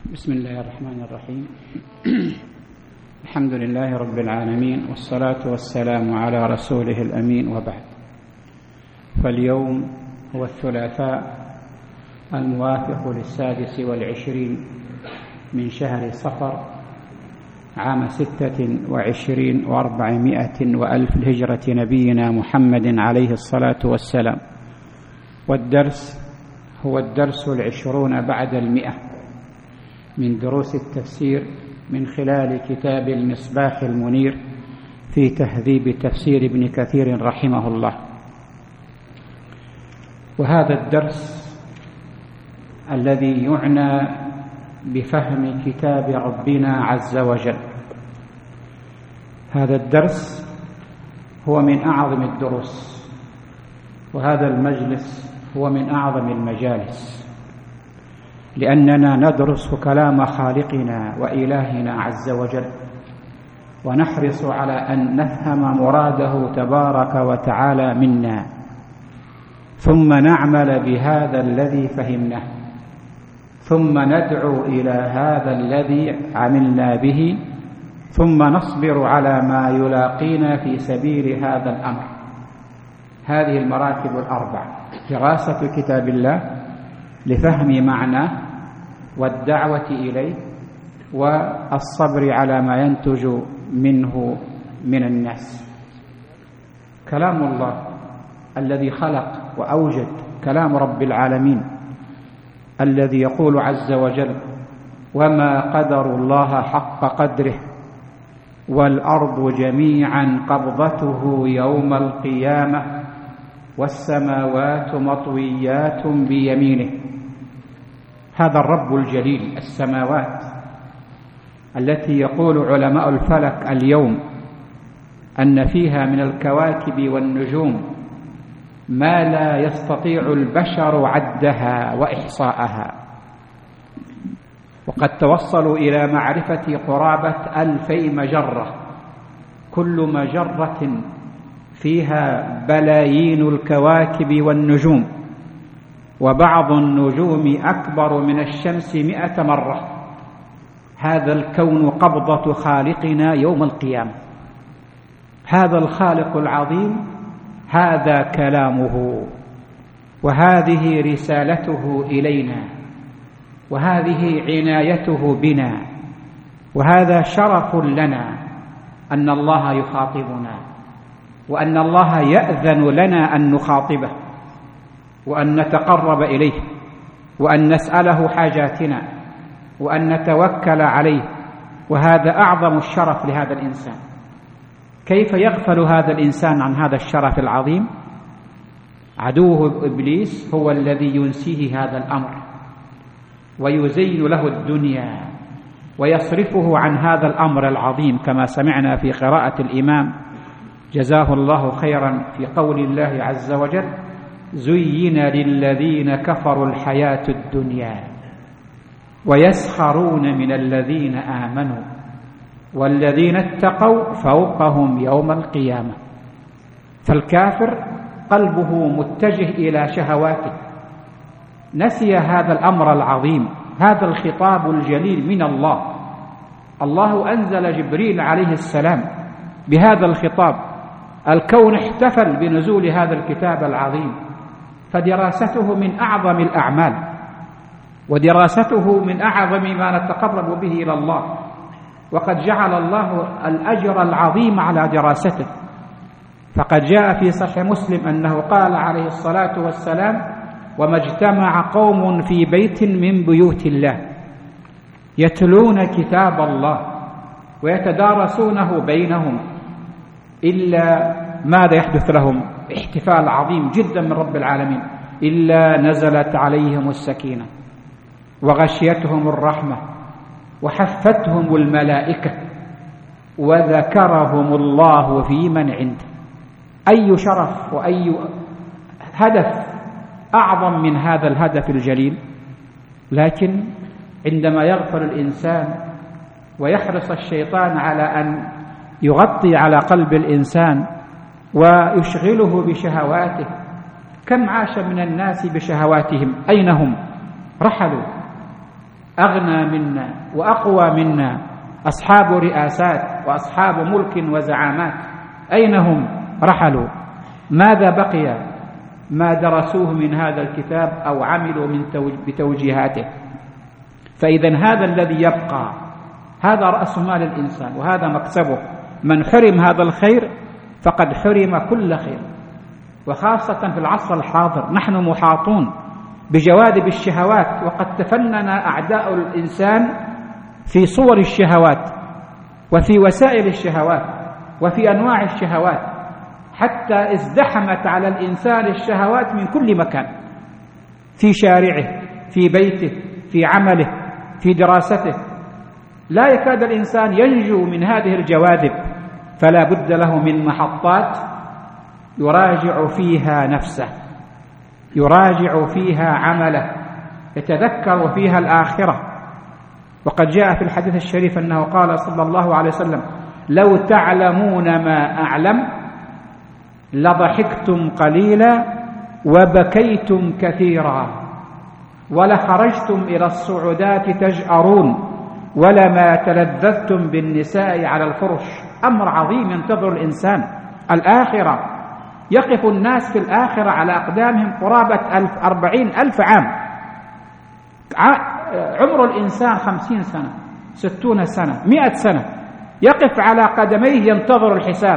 بسم الله الرحمن الرحيم. الحمد لله رب العالمين، والصلاة والسلام على رسوله الأمين، وبعد. فاليوم هو الثلاثاء الموافق ل26 من شهر صفر عام 26 و400 وألف الهجرة نبينا محمد عليه الصلاة والسلام، والدرس هو الدرس 20 بعد 100 من دروس التفسير من خلال كتاب المصباح المنير في تهذيب تفسير ابن كثير رحمه الله. وهذا الدرس الذي يعنى بفهم كتاب ربنا عز وجل، هذا الدرس هو من أعظم الدروس، وهذا المجلس هو من أعظم المجالس، لأننا ندرس كلام خالقنا وإلهنا عز وجل، ونحرص على أن نفهم مراده تبارك وتعالى منا، ثم نعمل بهذا الذي فهمناه، ثم ندعو إلى هذا الذي عملنا به، ثم نصبر على ما يلاقينا في سبيل هذا الأمر. هذه المراتب الأربع: دراسة كتاب الله لفهم معناه، والدعوة إليه، والصبر على ما ينتج منه من الناس. كلام الله الذي خلق وأوجد، كلام رب العالمين الذي يقول عز وجل: وما قدر الله حق قدره والأرض جميعا قبضته يوم القيامة والسماوات مطويات بيمينه. هذا الرب الجليل، السماوات التي يقول علماء الفلك اليوم أن فيها من الكواكب والنجوم ما لا يستطيع البشر عدها وإحصاءها، وقد توصلوا إلى معرفة قرابة 2000 مجرة، كل مجرة فيها بلايين الكواكب والنجوم، وبعض النجوم أكبر من الشمس 100 مرة. هذا الكون قبضة خالقنا يوم القيامة. هذا الخالق العظيم، هذا كلامه، وهذه رسالته إلينا، وهذه عنايته بنا، وهذا شرف لنا أن الله يخاطبنا، وأن الله يأذن لنا أن نخاطبه، وأن نتقرب إليه، وأن نسأله حاجاتنا، وأن نتوكل عليه. وهذا أعظم الشرف لهذا الإنسان. كيف يغفل هذا الإنسان عن هذا الشرف العظيم؟ عدوه إبليس هو الذي ينسيه هذا الأمر، ويزين له الدنيا، ويصرفه عن هذا الأمر العظيم، كما سمعنا في قراءة الإمام جزاه الله خيرا في قول الله عز وجل: زين للذين كفروا الحياة الدنيا ويسخرون من الذين آمنوا والذين اتقوا فوقهم يوم القيامة. فالكافر قلبه متجه إلى شهواته، نسي هذا الأمر العظيم، هذا الخطاب الجليل من الله. الله أنزل جبريل عليه السلام بهذا الخطاب، الكون احتفل بنزول هذا الكتاب العظيم، فدراسته من أعظم الأعمال، ودراسته من أعظم ما نتقرب به إلى الله، وقد جعل الله الأجر العظيم على دراسته. فقد جاء في صحيح مسلم أنه قال عليه الصلاة والسلام: وما اجتمع قوم في بيت من بيوت الله يتلون كتاب الله ويتدارسونه بينهم إلا ماذا يحدث لهم؟ احتفال عظيم جدا من رب العالمين، إلا نزلت عليهم السكينة وغشيتهم الرحمة وحفتهم الملائكة وذكرهم الله في من عنده. أي شرف وأي هدف أعظم من هذا الهدف الجليل؟ لكن عندما يغفل الإنسان ويحرص الشيطان على أن يغطي على قلب الإنسان ويشغله بشهواته، كم عاش من الناس بشهواتهم؟ أين هم؟ رحلوا. أغنى منا وأقوى منا، أصحاب رئاسات وأصحاب ملك وزعامات، أين هم؟ رحلوا. ماذا بقي؟ ما درسوه من هذا الكتاب أو عملوا بتوجيهاته. فإذا هذا الذي يبقى، هذا رأس مال الإنسان وهذا مكسبه. من حرم هذا الخير فقد حرم كل خير، وخاصة في العصر الحاضر نحن محاطون بجواذب الشهوات، وقد تفنن أعداء الإنسان في صور الشهوات وفي وسائل الشهوات وفي أنواع الشهوات، حتى ازدحمت على الإنسان الشهوات من كل مكان، في شارعه، في بيته، في عمله، في دراسته. لا يكاد الإنسان ينجو من هذه الجواذب، فلا بد له من محطات يراجع فيها نفسه، يراجع فيها عمله، يتذكر فيها الآخرة. وقد جاء في الحديث الشريف أنه قال صلى الله عليه وسلم: لو تعلمون ما أعلم لضحكتم قليلا وبكيتم كثيرا ولخرجتم إلى الصعودات تجأرون ولما تلذذتم بالنساء على الفرش. أمر عظيم ينتظر الإنسان، الآخرة. يقف الناس في الآخرة على أقدامهم قرابة 40,000 عام. عمر الإنسان 50 سنة، 60 سنة، 100 سنة، يقف على قدميه ينتظر الحساب.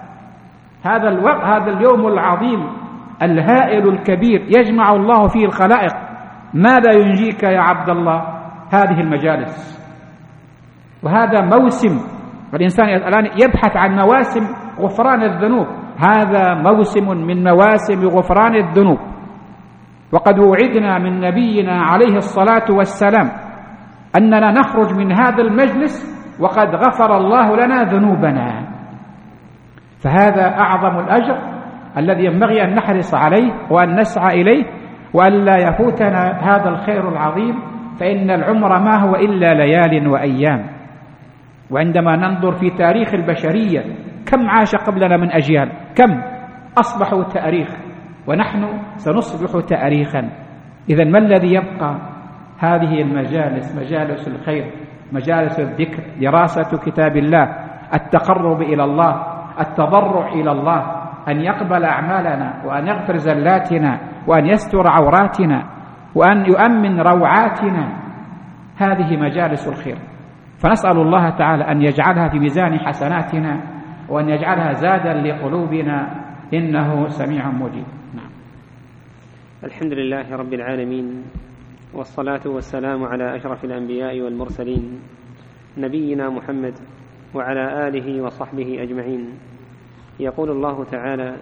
هذا اليوم العظيم الهائل الكبير يجمع الله فيه الخلائق. ماذا ينجيك يا عبد الله؟ هذه المجالس، وهذا موسم. والإنسان الآن يبحث عن مواسم غفران الذنوب، هذا موسم من مواسم غفران الذنوب. وقد وعدنا من نبينا عليه الصلاة والسلام أننا نخرج من هذا المجلس وقد غفر الله لنا ذنوبنا. فهذا أعظم الأجر الذي ينبغي أن نحرص عليه وأن نسعى إليه، وأن لا يفوتنا هذا الخير العظيم، فإن العمر ما هو إلا ليال وأيام. وعندما ننظر في تاريخ البشرية كم عاش قبلنا من أجيال، كم أصبحوا تاريخ، ونحن سنصبح تاريخا. إذن ما الذي يبقى؟ هذه المجالس، مجالس الخير، مجالس الذكر، دراسة كتاب الله، التقرب إلى الله، التضرع إلى الله، أن يقبل أعمالنا وأن يغفر زلاتنا وأن يستر عوراتنا وأن يؤمن روعاتنا. هذه مجالس الخير، فنسأل الله تعالى أن يجعلها في ميزان حسناتنا وأن يجعلها زادا لقلوبنا، إنه سميع مجيب. نعم. الحمد لله رب العالمين، والصلاة والسلام على أشرف الأنبياء والمرسلين، نبينا محمد وعلى آله وصحبه أجمعين. يقول الله تعالى: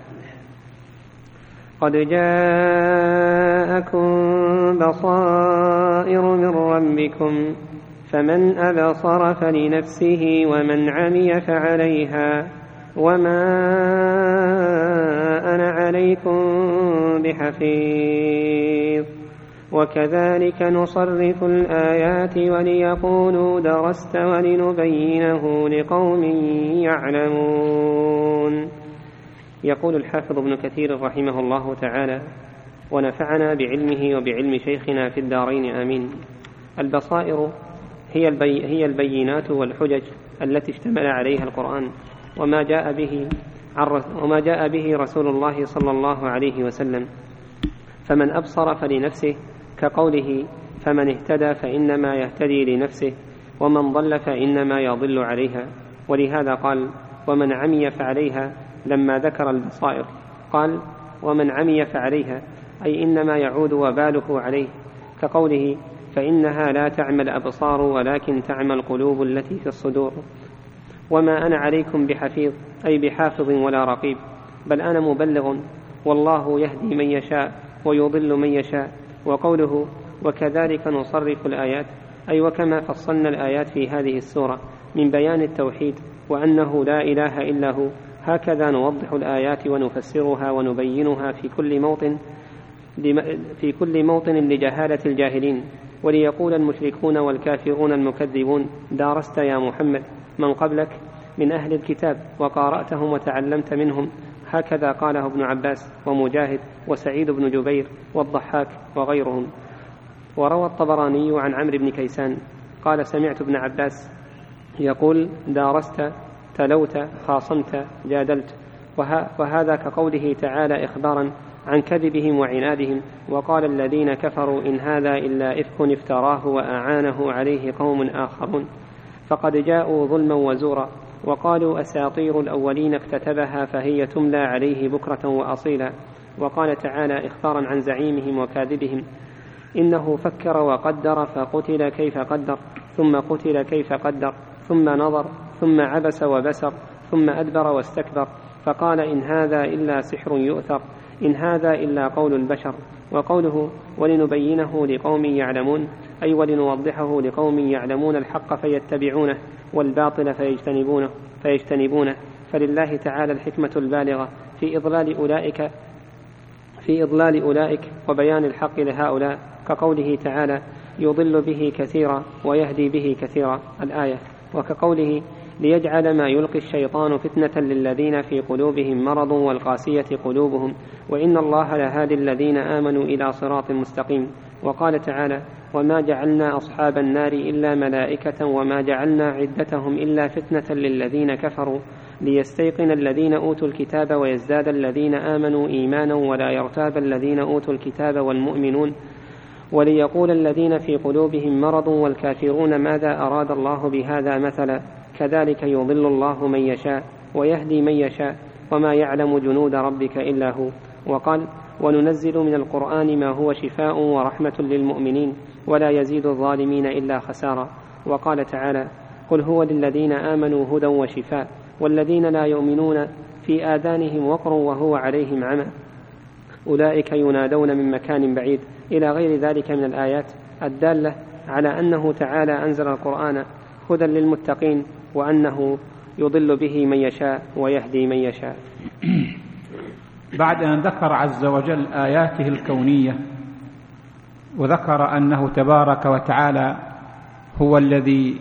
قد جاءكم بصائر من ربكم فمن أبصر فلنفسه ومن عمي فعليها وما أنا عليكم بحفيظ. وكذلك نصرف الآيات وليقولوا درست ولنبينه لقوم يعلمون. يقول الحافظ ابن كثير رحمه الله تعالى: ونفعنا بعلمه وبعلم شيخنا في الدارين آمين. البصائر هي البينات والحجج التي اشتمل عليها القرآن وما جاء به رسول الله صلى الله عليه وسلم. فمن أبصر فلنفسه، كقوله: فمن اهتدى فإنما يهتدي لنفسه ومن ضل فإنما يضل عليها. ولهذا قال: ومن عمي فعليها، لما ذكر البصائر قال: ومن عمي فعليها، أي إنما يعود وباله عليه، كقوله: فإنها لا تعمى الأبصار ولكن تعمى القلوب التي في الصدور. وما أنا عليكم بحفيظ، أي بحافظ ولا رقيب، بل أنا مبلغ، والله يهدي من يشاء ويضل من يشاء. وقوله: وكذلك نصرف الآيات، أي وكما فصلنا الآيات في هذه السورة من بيان التوحيد وأنه لا إله إلا هو، هكذا نوضح الآيات ونفسرها ونبينها في كل موطن لجهالة الجاهلين، وليقول المشركون والكافرون المكذبون: دارست يا محمد من قبلك من أهل الكتاب وقارأتهم وتعلمت منهم. هكذا قاله ابن عباس ومجاهد وسعيد بن جبير والضحاك وغيرهم. وروى الطبراني عن عمرو بن كيسان قال سمعت ابن عباس يقول دارست تلوت خاصمت جادلت، وهذا كقوله تعالى إخبارا عن كذبهم وعنادهم. وقال الذين كفروا إن هذا إلا إفك افتراه وأعانه عليه قوم آخرون، فقد جاءوا ظلما وزورا، وقالوا أساطير الأولين اكتتبها فهي تملى عليه بكرة وأصيلا. وقال تعالى إخبارا عن زعيمهم وكاذبهم إنه فكر وقدر فقتل كيف قدر ثم قتل كيف قدر ثم نظر ثم عبس وبسر ثم أدبر واستكبر، فقال إن هذا إلا سحر يؤثر، إن هذا إلا قول البشر. وقوله ولنبينه لقوم يعلمون أي ولنوضحه لقوم يعلمون الحق فيتبعونه والباطل فيجتنبونه. فلله تعالى الحكمة البالغة في إضلال أولئك وبيان الحق لهؤلاء، كقوله تعالى يضل به كثيرا ويهدي به كثيرا الآية، وكقوله ليجعل ما يلقي الشيطان فتنة للذين في قلوبهم مرض والقاسية قلوبهم وإن الله لهادي الذين آمنوا إلى صراط مستقيم. وقال تعالى وما جعلنا أصحاب النار إلا ملائكة وما جعلنا عدتهم إلا فتنة للذين كفروا ليستيقن الذين أوتوا الكتاب ويزداد الذين آمنوا إيمانا ولا يرتاب الذين أوتوا الكتاب والمؤمنون وليقول الذين في قلوبهم مرض والكافرون ماذا أراد الله بهذا مثلا كذلك يضل الله من يشاء ويهدي من يشاء وما يعلم جنود ربك إلا هو. وقال وننزل من القرآن ما هو شفاء ورحمة للمؤمنين ولا يزيد الظالمين إلا خسارا. وقال تعالى قل هو للذين آمنوا هدى وشفاء والذين لا يؤمنون في آذانهم وقر وهو عليهم عمى أولئك ينادون من مكان بعيد إلى غير ذلك من الآيات الدالة على أنه تعالى أنزل القرآن هدى للمتقين وأنه يضل به من يشاء ويهدي من يشاء. بعد أن ذكر عز وجل آياته الكونية وذكر أنه تبارك وتعالى هو الذي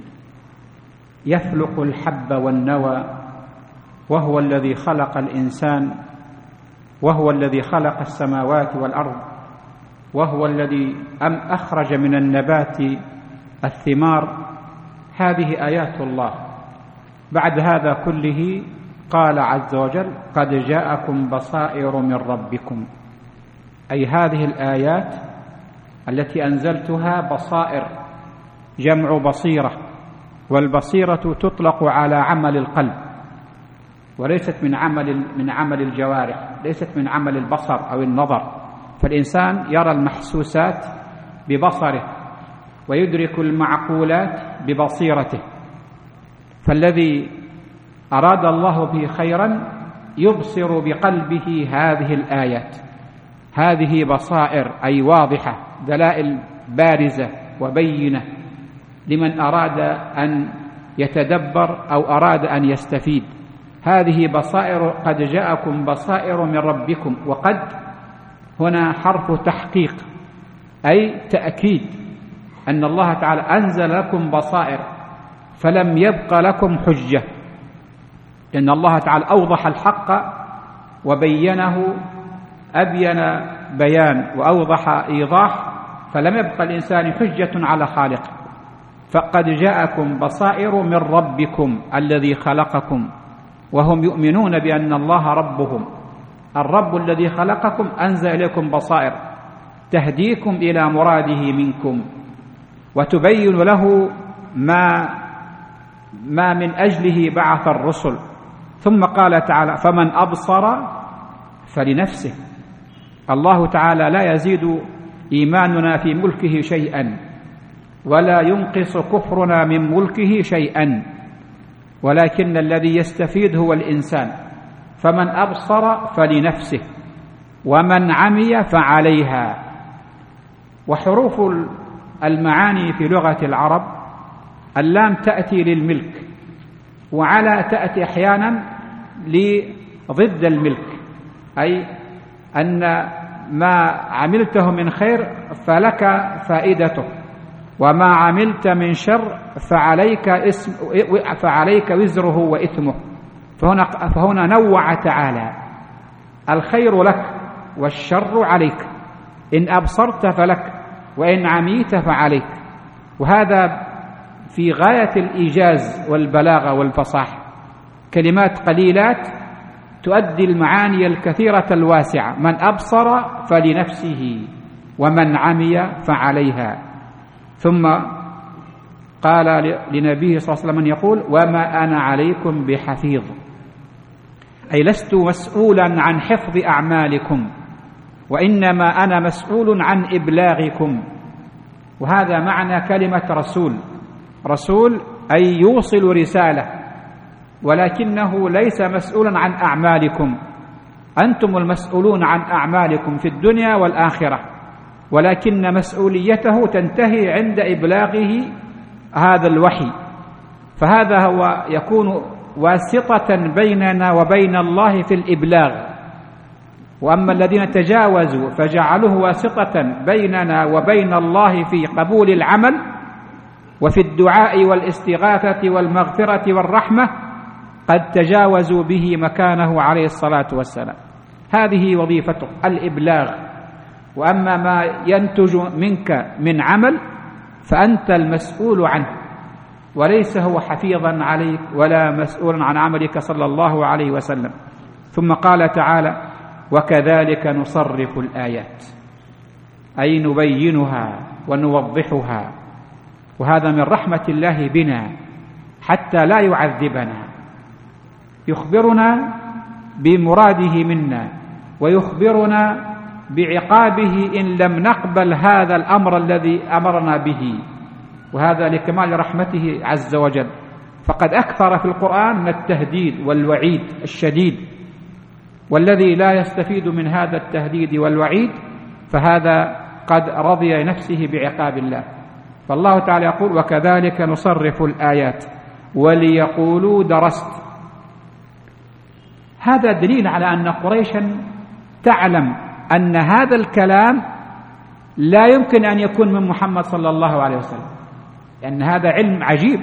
يفلق الحب والنوى وهو الذي خلق الإنسان وهو الذي خلق السماوات والأرض وهو الذي أخرج من النبات الثمار، هذه آيات الله. بعد هذا كله قال عز وجل قد جاءكم بصائر من ربكم، أي هذه الآيات التي أنزلتها بصائر، جمع بصيرة، والبصيرة تطلق على عمل القلب وليست من عمل الجوارح، ليست من عمل البصر أو النظر، فالإنسان يرى المحسوسات ببصره ويدرك المعقولات ببصيرته، فالذي أراد الله به خيرا يبصر بقلبه هذه الآيات، هذه بصائر أي واضحة، دلائل بارزة وبينة لمن أراد أن يتدبر أو أراد أن يستفيد. هذه بصائر قد جاءكم بصائر من ربكم، وقد هنا حرف تحقيق أي تأكيد أن الله تعالى أنزل لكم بصائر فلم يبق لكم حجة، إن الله تعالى أوضح الحق وبينه أبين بيان وأوضح إيضاح، فلم يبق الإنسان حجة على خالقه. فقد جاءكم بصائر من ربكم الذي خلقكم، وهم يؤمنون بأن الله ربهم، الرب الذي خلقكم أنزل إليكم بصائر تهديكم إلى مراده منكم وتبين له ما من أجله بعث الرسل. ثم قال تعالى فمن أبصر فلنفسه. الله تعالى لا يزيد إيماننا في ملكه شيئا ولا ينقص كفرنا من ملكه شيئا، ولكن الذي يستفيد هو الإنسان. فمن أبصر فلنفسه ومن عمي فعليها. وحروف المعاني في لغة العرب اللام تأتي للملك، وعلى تأتي أحيانا لضد الملك، أي أن ما عملته من خير فلك فائدته وما عملت من شر فعليك وزره وإثمه. فهنا نوع تعالى الخير لك والشر عليك، إن أبصرت فلك وإن عميت فعليك. وهذا في غاية الإيجاز والبلاغة والفصاحة، كلمات قليلات تؤدي المعاني الكثيرة الواسعة. من أبصر فلنفسه ومن عمي فعليها. ثم قال لنبيه صلى الله عليه وسلم يقول: وما أنا عليكم بحفيظ، أي لست مسؤولا عن حفظ أعمالكم، وإنما أنا مسؤول عن إبلاغكم. وهذا معنى كلمة رسول. رسول أي يوصل رسالة، ولكنه ليس مسؤولا عن أعمالكم، أنتم المسؤولون عن أعمالكم في الدنيا والآخرة، ولكن مسؤوليته تنتهي عند إبلاغه هذا الوحي. فهذا هو يكون واسطة بيننا وبين الله في الإبلاغ. وأما الذين تجاوزوا فجعلوه واسطة بيننا وبين الله في قبول العمل وفي الدعاء والاستغاثة والمغفرة والرحمة، قد تجاوزوا به مكانه عليه الصلاة والسلام. هذه وظيفته الإبلاغ. وأما ما ينتج منك من عمل فأنت المسؤول عنه، وليس هو حفيظا عليك ولا مسؤولا عن عملك صلى الله عليه وسلم. ثم قال تعالى: وكذلك نصرف الآيات، أي نبينها ونوضحها. وهذا من رحمة الله بنا حتى لا يعذبنا، يخبرنا بمراده منا ويخبرنا بعقابه إن لم نقبل هذا الأمر الذي أمرنا به، وهذا لكمال رحمته عز وجل. فقد أكثر في القرآن من التهديد والوعيد الشديد، والذي لا يستفيد من هذا التهديد والوعيد فهذا قد رضي نفسه بعقاب الله. فالله تعالى يقول: وكذلك نصرف الآيات وليقولوا درست. هذا دليل على أن قريشا تعلم أن هذا الكلام لا يمكن أن يكون من محمد صلى الله عليه وسلم، لأن هذا علم عجيب.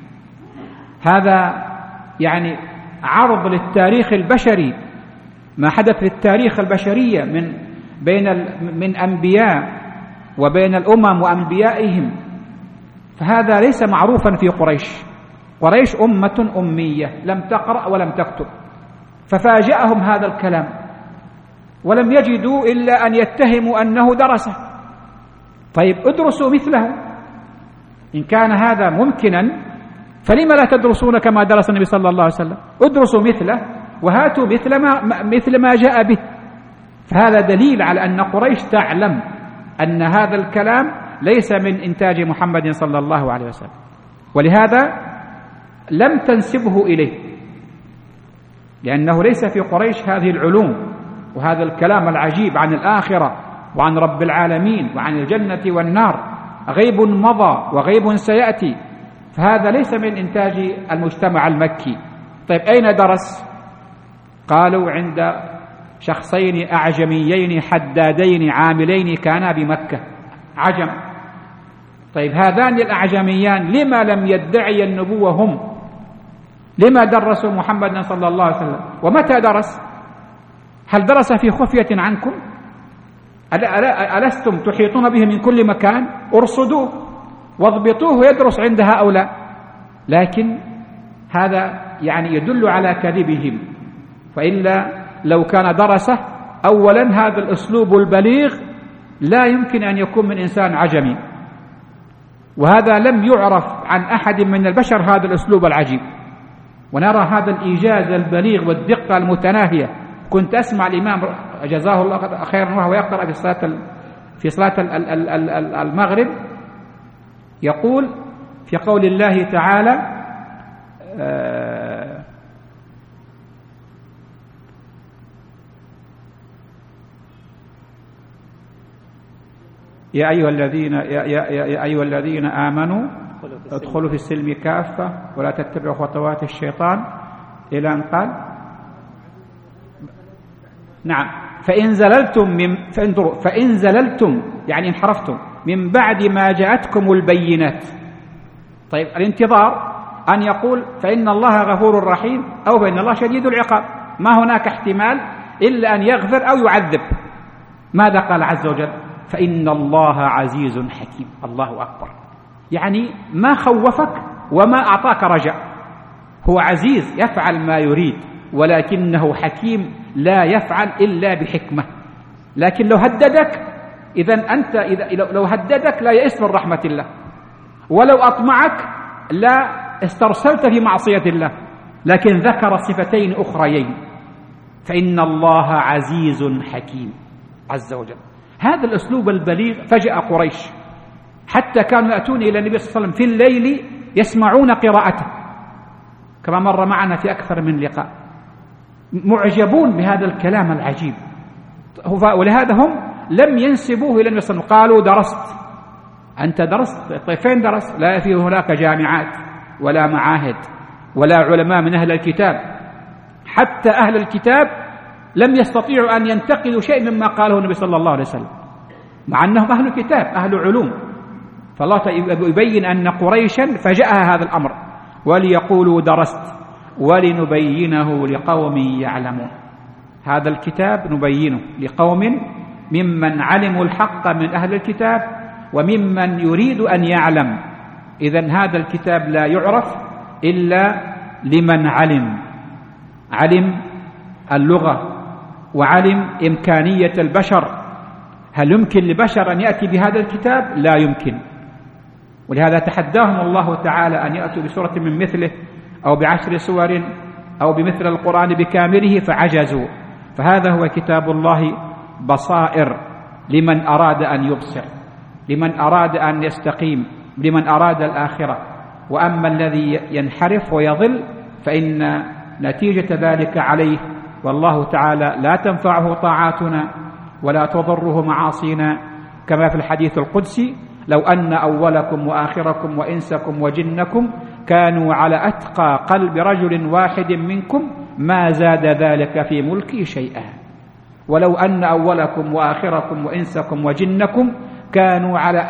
هذا يعني عرض للتاريخ البشري، ما حدث للتاريخ البشرية من أنبياء وبين الأمم وأنبيائهم، فهذا ليس معروفا في قريش. قريش أمة أمية لم تقرأ ولم تكتب، ففاجأهم هذا الكلام ولم يجدوا إلا أن يتهموا أنه درسه. طيب ادرسوا مثله، إن كان هذا ممكنا فلما لا تدرسون كما درس النبي صلى الله عليه وسلم؟ ادرسوا مثله وهاتوا مثل ما جاء به. فهذا دليل على أن قريش تعلم أن هذا الكلام ليس من إنتاج محمد صلى الله عليه وسلم، ولهذا لم تنسبه إليه، لأنه ليس في قريش هذه العلوم وهذا الكلام العجيب عن الآخرة وعن رب العالمين وعن الجنة والنار. غيب مضى وغيب سيأتي، فهذا ليس من إنتاج المجتمع المكي. طيب أين درس؟ قالوا عند شخصين أعجميين حدادين عاملين كانا بمكة، عجم. طيب هذان الأعجميان لما لم يدعي النبوة هم؟ لما درسوا محمد صلى الله عليه وسلم؟ ومتى درس؟ هل درس في خفية عنكم؟ ألستم تحيطون به من كل مكان؟ ارصدوه واضبطوه يدرس عند هؤلاء. لكن هذا يعني يدل على كذبهم، فإلا لو كان درسه أولا هذا الأسلوب البليغ لا يمكن أن يكون من إنسان عجمي، وهذا لم يعرف عن أحد من البشر هذا الأسلوب العجيب. ونرى هذا الإيجاز البليغ والدقة المتناهية. كنت أسمع الإمام جزاه الله خيرا وهو يقرأ في صلاة المغرب يقول في قول الله تعالى: يا أيها الذين آمنوا ادخلوا في السلم كافة ولا تتبعوا خطوات الشيطان، إلى أن قال: نعم، فإن زللتم يعني انحرفتم من بعد ما جاءتكم البينات. طيب الانتظار أن يقول فإن الله غفور رحيم أو فإن الله شديد العقاب، ما هناك احتمال إلا أن يغفر أو يعذب. ماذا قال عز وجل؟ فإن الله عزيز حكيم. الله أكبر، يعني ما خوفك وما أعطاك رجاء. هو عزيز يفعل ما يريد، ولكنه حكيم لا يفعل إلا بحكمة. لكن لو هددك، لو هددك لا يئس من رحمة الله، ولو أطمعك لا استرسلت في معصية الله. لكن ذكر صفتين أخريين، فإن الله عزيز حكيم عز وجل. هذا الأسلوب البليغ فجأة قريش، حتى كانوا يأتون إلى النبي صلى الله عليه وسلم في الليل يسمعون قراءته، كما مر معنا في أكثر من لقاء، معجبون بهذا الكلام العجيب. ولهذا هم لم ينسبوه إلى النبي صلى الله عليه وسلم، قالوا درست. أنت درست؟ طيب فين درست؟ لا في هناك جامعات ولا معاهد ولا علماء من أهل الكتاب. حتى أهل الكتاب لم يستطيعوا أن ينتقدوا شيء مما قاله النبي صلى الله عليه وسلم، مع أنهم أهل كتاب أهل علوم. فالله يبين أن قريشا فجأها هذا الأمر، وليقولوا درست ولنبينه لقوم يعلمون. هذا الكتاب نبينه لقوم ممن علموا الحق من أهل الكتاب وممن يريد أن يعلم. إذن هذا الكتاب لا يعرف إلا لمن علم اللغة وعلم إمكانية البشر. هل يمكن لبشر أن يأتي بهذا الكتاب؟ لا يمكن. ولهذا تحداهم الله تعالى أن يأتوا بسورة من مثله أو ب10 سور أو بمثل القرآن بكامله فعجزوا. فهذا هو كتاب الله بصائر لمن أراد أن يبصر، لمن أراد أن يستقيم، لمن أراد الآخرة. وأما الذي ينحرف ويضل فإن نتيجة ذلك عليه، والله تعالى لا تنفعه طاعاتنا ولا تضره معاصينا، كما في الحديث القدسي: لو أن أولكم وآخركم وإنسكم وجنكم كانوا على أتقى قلب رجل واحد منكم ما زاد ذلك في ملكي شيئا. ولو أن أولكم وآخركم وإنسكم وجنكم كانوا على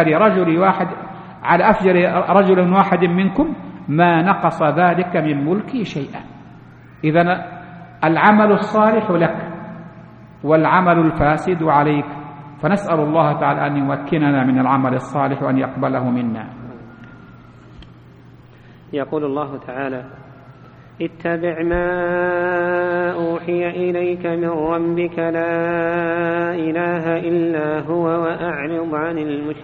أفجر رجل واحد منكم ما نقص ذلك من ملكي شيئا. إذن العمل الصالح لك والعمل الفاسد عليك، فنسأل الله تعالى أن يمكننا من العمل الصالح وأن يقبله منا. يقول الله تعالى: اتبع ما أوحي إليك من ربك لا إله إلا هو وأعرض عن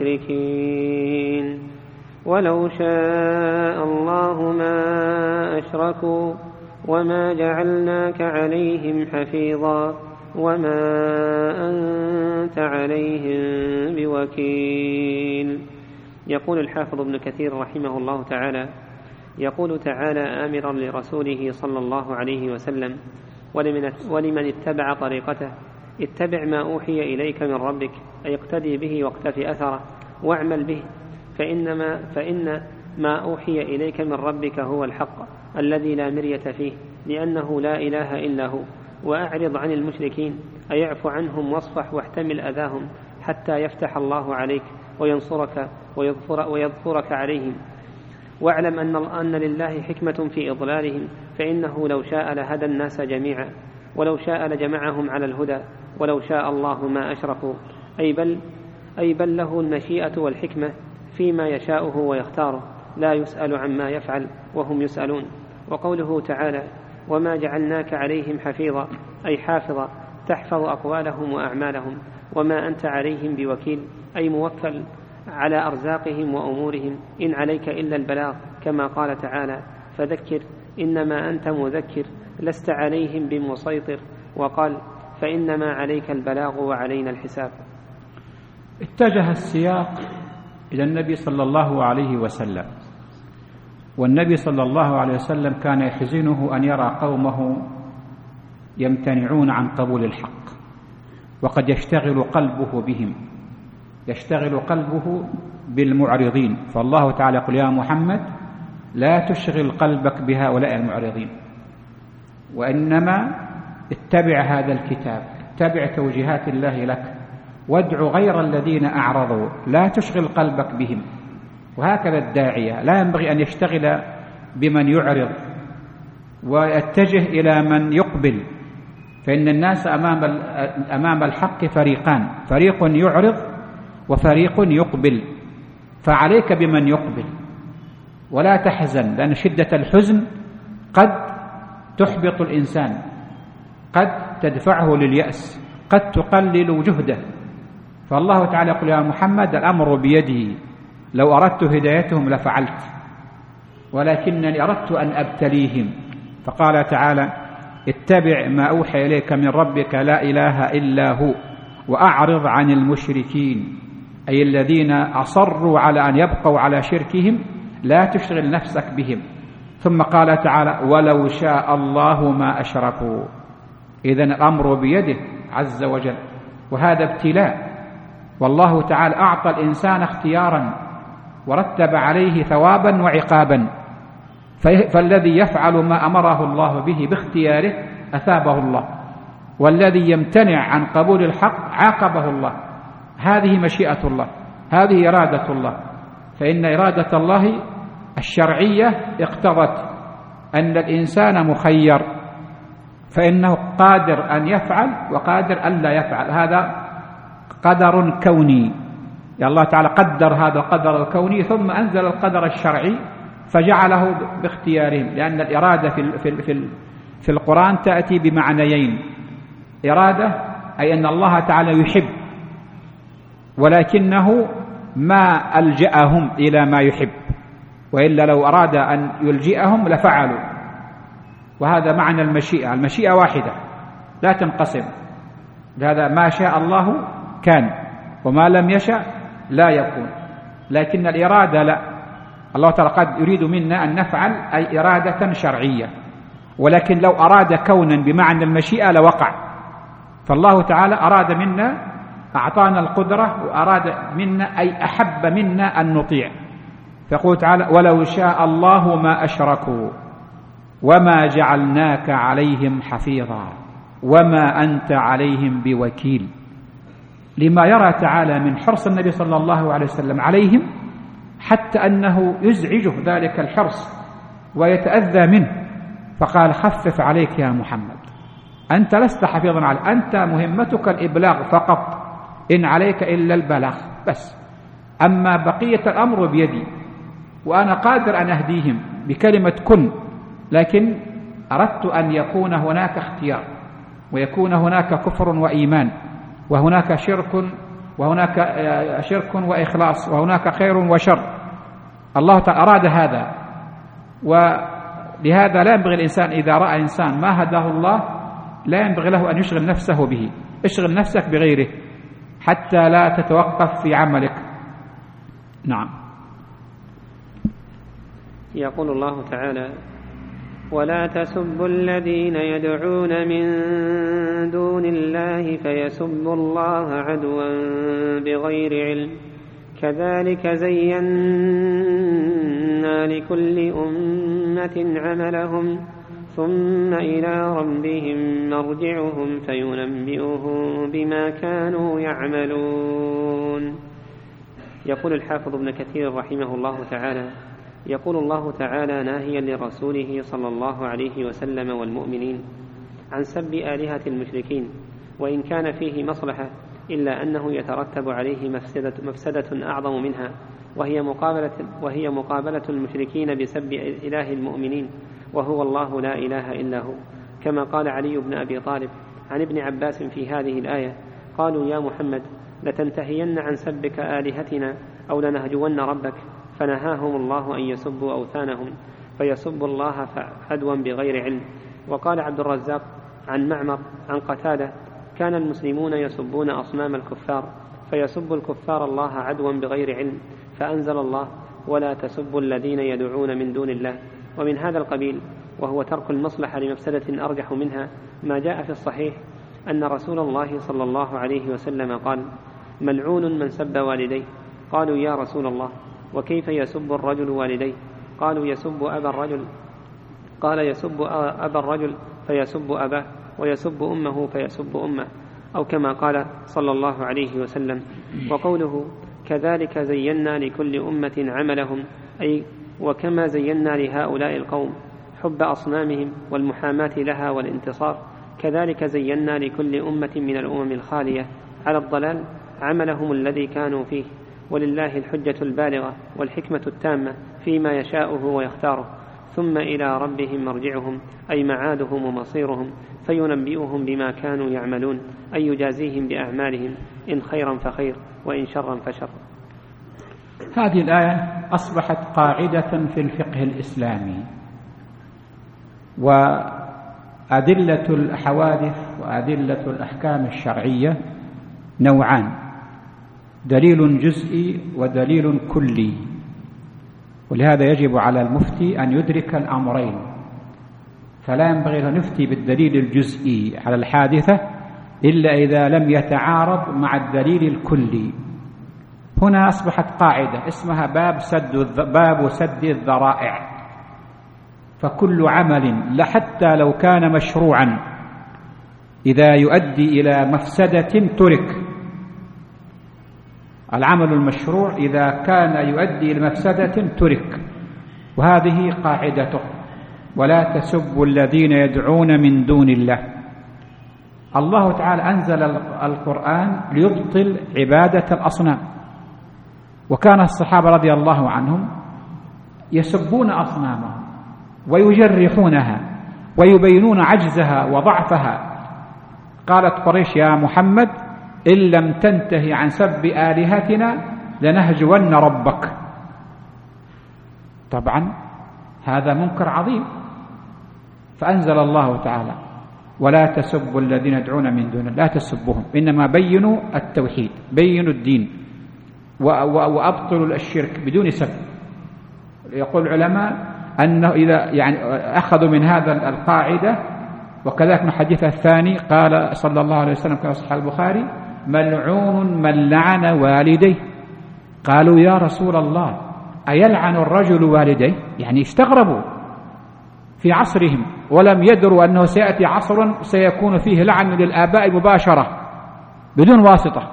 المشركين ولو شاء الله ما أشركوا وما جعلناك عليهم حفيظا وما أنت عليهم بوكيل. يقول الحافظ ابن كثير رحمه الله تعالى: يقول تعالى آمرا لرسوله صلى الله عليه وسلم ولمن اتبع طريقته: اتبع ما أوحي إليك من ربك، أي اقتدي به واقتف أثره واعمل به، فإن ما أوحي إليك من ربك هو الحق الذي لا مرية فيه، لأنه لا إله إلا هو. وأعرض عن المشركين، أي اعف عنهم واصفح واحتمل أذاهم حتى يفتح الله عليك وينصرك ويظفرك عليهم. واعلم أن لله حكمة في إضلالهم، فإنه لو شاء لهدى الناس جميعا، ولو شاء لجمعهم على الهدى، ولو شاء الله ما أشركوا. أي بل له المشيئة والحكمة فيما يشاءه ويختاره، لا يسأل عما يفعل وهم يسألون. وقوله تعالى: وما جعلناك عليهم حفيظا، أي حافظا تحفظ أقوالهم وأعمالهم، وما أنت عليهم بوكيل، أي موكل على أرزاقهم وأمورهم، إن عليك إلا البلاغ، كما قال تعالى: فذكر إنما أنت مذكر لست عليهم بمسيطر. وقال: فإنما عليك البلاغ وعلينا الحساب. اتجه السياق إلى النبي صلى الله عليه وسلم، والنبي صلى الله عليه وسلم كان يحزنه أن يرى قومه يمتنعون عن قبول الحق، وقد يشتغل قلبه بهم، يشتغل قلبه بالمعرضين. فالله تعالى يقول: يا محمد لا تشغل قلبك بهؤلاء المعرضين، وإنما اتبع هذا الكتاب، اتبع توجيهات الله لك، وادع غير الذين أعرضوا، لا تشغل قلبك بهم. وهكذا الداعية لا ينبغي أن يشتغل بمن يعرض ويتجه إلى من يقبل، فإن الناس أمام الحق فريقان، فريق يعرض وفريق يقبل، فعليك بمن يقبل ولا تحزن، لأن شدة الحزن قد تحبط الإنسان، قد تدفعه لليأس، قد تقلل جهده. فالله تعالى يقول يا محمد الأمر بيدي، لو أردت هدايتهم لفعلت، ولكنني أردت أن أبتليهم. فقال تعالى اتبع ما أوحي إليك من ربك لا إله إلا هو وأعرض عن المشركين، أي الذين أصروا على أن يبقوا على شركهم، لا تشغل نفسك بهم. ثم قال تعالى ولو شاء الله ما أشركوا. إذن الأمر بيده عز وجل، وهذا ابتلاء، والله تعالى أعطى الإنسان اختيارا ورتب عليه ثوابا وعقابا، فالذي يفعل ما أمره الله به باختياره أثابه الله، والذي يمتنع عن قبول الحق عاقبه الله. هذه مشيئة الله، هذه إرادة الله. فإن إرادة الله الشرعية اقتضت أن الإنسان مخير، فإنه قادر أن يفعل وقادر أن لا يفعل. هذا قدر كوني، يا الله تعالى قدر هذا القدر الكوني ثم أنزل القدر الشرعي فجعله باختيارهم، لأن الإرادة في القرآن تأتي بمعنيين: إرادة أي أن الله تعالى يحب، ولكنه ما ألجأهم إلى ما يحب، وإلا لو أراد أن يلجئهم لفعلوا. وهذا معنى المشيئة، المشيئة واحدة لا تنقسم، لهذا ما شاء الله كان وما لم يشأ لا يكون. لكن الإرادة لا، الله تعالى قد يريد منا أن نفعل أي إرادة شرعية، ولكن لو أراد كونا بمعنى المشيئة لوقع. فالله تعالى أراد منا، أعطانا القدرة، وأراد منا أي أحب منا أن نطيع. فيقول تعالى ولو شاء الله ما أشركوا وما جعلناك عليهم حفيظا وما أنت عليهم بوكيل، لما يرى تعالى من حرص النبي صلى الله عليه وسلم عليهم، حتى أنه يزعجه ذلك الحرص ويتأذى منه، فقال خفف عليك يا محمد، أنت لست حفيظا عليه، أنت مهمتك الإبلاغ فقط، إن عليك إلا البلاغ بس، أما بقية الأمر بيدي، وأنا قادر أن أهديهم بكلمة كن، لكن أردت أن يكون هناك اختيار، ويكون هناك كفر وإيمان، وهناك شرك وإخلاص، وهناك خير وشر. الله تعالى أراد هذا، ولهذا لا ينبغي الإنسان إذا رأى إنسان ما هداه الله لا ينبغي له أن يشغل نفسه به، اشغل نفسك بغيره حتى لا تتوقف في عملك. نعم. يقول الله تعالى ولا تسبوا الذين يدعون من دون الله فيسبوا الله عدوا بغير علم، كذلك زينا لكل أمة عملهم ثم إلى ربهم مرجعهم فينبئهم بما كانوا يعملون. يقول الحافظ ابن كثير رحمه الله تعالى يقول الله تعالى ناهيا لرسوله صلى الله عليه وسلم والمؤمنين عن سب آلهة المشركين، وإن كان فيه مصلحة إلا أنه يترتب عليه مفسدة أعظم منها، وهي مقابلة المشركين بسب إله المؤمنين، وهو الله لا إله إلا هو، كما قال علي بن أبي طالب عن ابن عباس في هذه الآية: قالوا يا محمد لتنتهين عن سبك آلهتنا أو لنهجون ربك، فنهاهم الله أن يسبوا أوثانهم فيسبوا الله عدوا بغير علم. وقال عبد الرزاق عن معمر عن قتادة: كان المسلمون يسبون أصنام الكفار فيسب الكفار الله عدوا بغير علم، فأنزل الله ولا تسبوا الذين يدعون من دون الله. ومن هذا القبيل وهو ترك المصلحة لمفسدة أرجح منها ما جاء في الصحيح أن رسول الله صلى الله عليه وسلم قال: ملعون من سب والديه. قالوا يا رسول الله وكيف يسب الرجل والديه؟ قالوا يسب أبا الرجل، قال يسب أبا الرجل فيسب أباه، ويسب أمه فيسب أمه، أو كما قال صلى الله عليه وسلم. وقوله كذلك زينا لكل أمة عملهم، أي وكما زينا لهؤلاء القوم حب أصنامهم والمحاماة لها والانتصار، كذلك زينا لكل أمة من الأمم الخالية على الضلال عملهم الذي كانوا فيه، ولله الحجة البالغة والحكمة التامة فيما يشاءه ويختاره، ثم إلى ربهم مرجعهم أي معادهم ومصيرهم، فينبئهم بما كانوا يعملون، أي يجازيهم بأعمالهم إن خيرا فخير وإن شرا فشر. هذه الآية أصبحت قاعدة في الفقه الإسلامي، وأدلة الحوادث وأدلة الأحكام الشرعية نوعان: دليل جزئي ودليل كلي. ولهذا يجب على المفتي أن يدرك الأمرين، فلا ينبغي أن نفتي بالدليل الجزئي على الحادثة إلا إذا لم يتعارض مع الدليل الكلي. هنا أصبحت قاعدة اسمها باب سد الذرائع، فكل عمل حتى لو كان مشروعا إذا يؤدي إلى مفسدة ترك. العمل المشروع إذا كان يؤدي إلى مفسدة ترك، وهذه قاعدته: ولا تسبوا الذين يدعون من دون الله. الله تعالى أنزل القرآن ليبطل عبادة الأصنام، وكان الصحابة رضي الله عنهم يسبون أصنامهم ويجرحونها ويبينون عجزها وضعفها. قالت قريش: يا محمد إن لم تنتهي عن سب آلهتنا لنهجون ربك. طبعا هذا منكر عظيم، فأنزل الله تعالى: ولا تسبوا الذين يدعون من دون الله، لا تسبوهم، إنما بينوا التوحيد، بينوا الدين، وأبطلوا الشرك بدون سب. يقول العلماء أنه إذا أخذوا من هذا القاعدة. وكذلك من الحديث الثاني قال صلى الله عليه وسلم كما صحيح البخاري: ملعون من لعن والديه. قالوا: يا رسول الله أيلعن الرجل والديه؟ يعني استغربوا في عصرهم ولم يدروا أنه سيأتي عصر سيكون فيه لعن للآباء مباشرة بدون واسطة.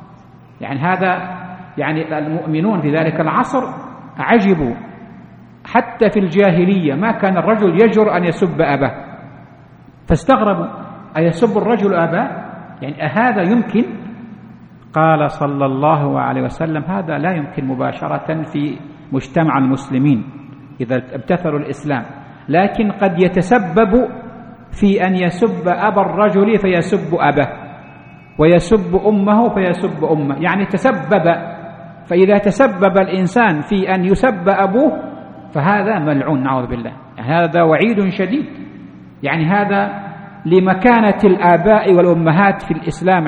هذا المؤمنون في ذلك العصر عجبوا. حتى في الجاهلية ما كان الرجل يجرؤ أن يسب أباه، فاستغربوا: أيسب الرجل أباه؟ أهذا يمكن؟ قال صلى الله عليه وسلم: هذا لا يمكن مباشرة في مجتمع المسلمين إذا امتثلوا الإسلام، لكن قد يتسبب في أن يسب أبا الرجل فيسب أباه، ويسب أمه فيسب أمه، تسبب. فإذا تسبب الإنسان في أن يسب أبوه فهذا ملعون، نعوذ بالله. هذا وعيد شديد. هذا لمكانة الآباء والأمهات في الإسلام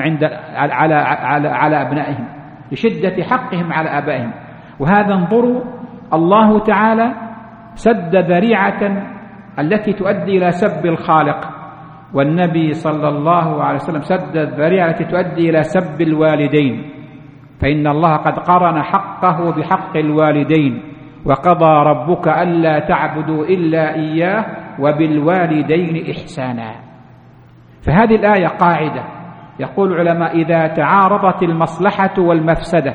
على أبنائهم، لشدة حقهم على آبائهم. وهذا انظروا، الله تعالى سد ذريعة التي تؤدي إلى سب الخالق، والنبي صلى الله عليه وسلم سد الذريعة التي تؤدي إلى سب الوالدين، فإن الله قد قرن حقه بحق الوالدين: وقضى ربك ألا تعبدوا إلا إياه وبالوالدين إحسانا. فهذه الآية قاعدة. يقول العلماء: إذا تعارضت المصلحة والمفسدة،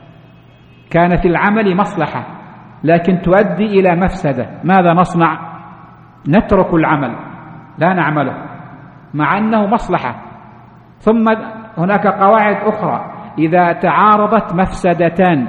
كان في العمل مصلحة لكن تؤدي إلى مفسدة، ماذا نصنع؟ نترك العمل، لا نعمله مع أنه مصلحة. ثم هناك قواعد أخرى: إذا تعارضت مفسدتان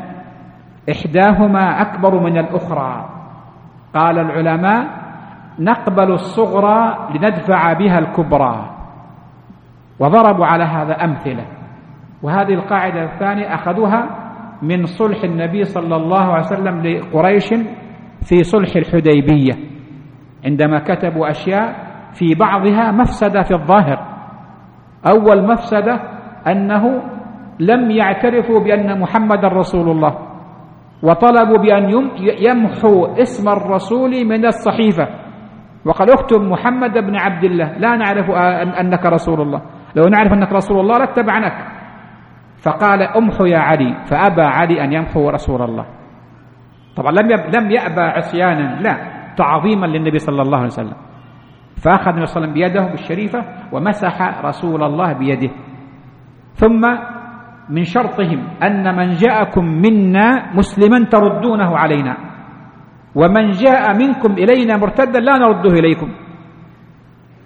إحداهما أكبر من الأخرى، قال العلماء: نقبل الصغرى لندفع بها الكبرى. وضربوا على هذا أمثلة. وهذه القاعدة الثانية أخذوها من صلح النبي صلى الله عليه وسلم لقريش في صلح الحديبية، عندما كتبوا أشياء في بعضها مفسدة في الظاهر. أول مفسدة أنه لم يعترفوا بأن محمد رسول الله، وطلبوا بأن يمحوا اسم الرسول من الصحيفة، وقال: اكتب محمد بن عبد الله، لا نعرف أنك رسول الله، لو نعرف أنك رسول الله لاتبعناك. فقال: امحوا يا علي، فأبى علي أن يمحوا رسول الله. طبعا لم يأبى عصيانا، لا، تعظيما للنبي صلى الله عليه وسلم. فأخذ النبي صلى الله عليه وسلم بيده بالشريفة ومسح رسول الله بيده. ثم من شرطهم أن من جاءكم منا مسلما تردونه علينا، ومن جاء منكم إلينا مرتدا لا نرده إليكم.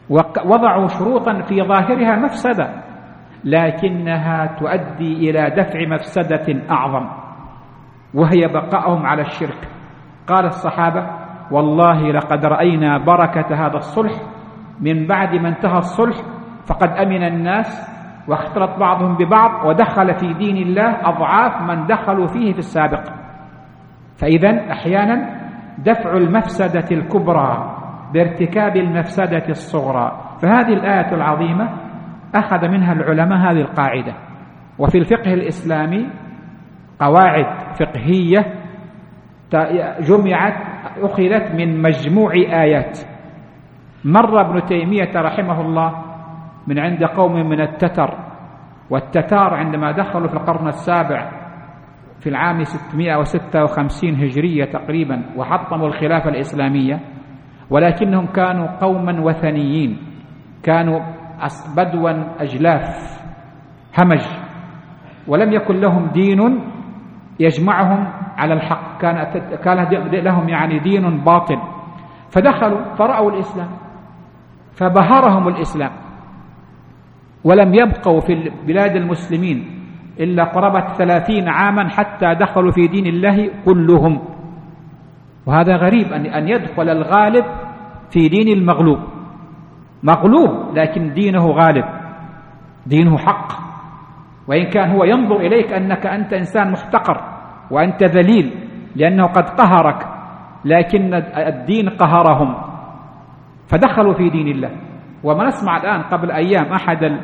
ووضعوا شروطا في ظاهرها مفسدة، لكنها تؤدي إلى دفع مفسدة أعظم، وهي بقائهم على الشرك. قال الصحابة: والله لقد رأينا بركة هذا الصلح، من بعد ما انتهى الصلح فقد أمن الناس واختلط بعضهم ببعض ودخل في دين الله أضعاف من دخلوا فيه في السابق. فإذا أحيانا دفع المفسدة الكبرى بارتكاب المفسدة الصغرى. فهذه الآية العظيمة أخذ منها العلماء هذه القاعدة. وفي الفقه الإسلامي قواعد فقهية جمعت أخذت من مجموع آيات. مر ابن تيمية رحمه الله من عند قوم من التتر، والتتار عندما دخلوا في القرن السابع في العام 656 هجرية تقريبا وحطموا الخلافة الإسلامية، ولكنهم كانوا قوما وثنيين، كانوا بدوا أجلاف همج، ولم يكن لهم دين يجمعهم على الحق، كان لهم يعني دين باطل. فدخلوا فرأوا الإسلام فبهرهم الإسلام، ولم يبقوا في بلاد المسلمين إلا قرابة 30 عاما حتى دخلوا في دين الله كلهم. وهذا غريب أن يدخل الغالب في دين المغلوب، مغلوب لكن دينه غالب، دينه حق، وإن كان هو ينظر إليك أنك أنت إنسان محتقر وأنت ذليل لأنه قد قهرك، لكن الدين قهرهم فدخلوا في دين الله. وما نسمع الآن قبل أيام أحد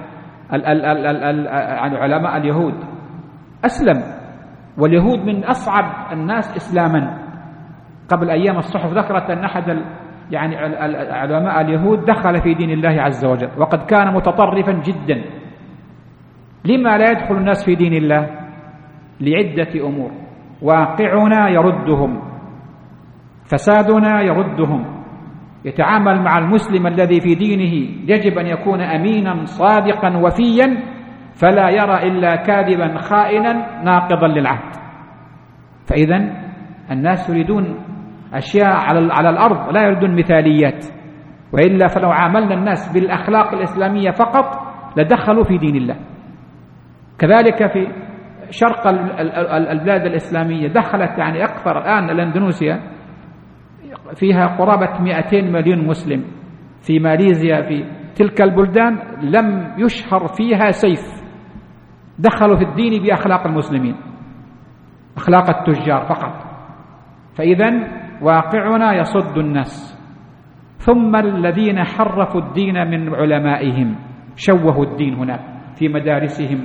علماء اليهود أسلم، واليهود من أصعب الناس إسلاما. قبل أيام الصحف ذكرت أن أحد يعني علماء اليهود دخل في دين الله عز وجل وقد كان متطرفا جدا. لما لا يدخل الناس في دين الله؟ لعدة أمور: واقعنا يردهم، فسادنا يردهم. يتعامل مع المسلم الذي في دينه يجب أن يكون أمينا صادقا وفيا، فلا يرى إلا كاذبا خائنا ناقضا للعهد. فإذا الناس يريدون أشياء على الأرض، لا يريدون مثاليات، وإلا فلو عاملنا الناس بالأخلاق الإسلامية فقط لدخلوا في دين الله. كذلك في شرق البلاد الإسلامية دخلت يعني أكثر الآن الأندونيسيا فيها قرابة 200 مليون مسلم، في ماليزيا في تلك البلدان لم يشهر فيها سيف، دخلوا في الدين بأخلاق المسلمين، أخلاق التجار فقط. فإذا واقعنا يصد الناس. ثم الذين حرفوا الدين من علمائهم شوهوا الدين هناك في مدارسهم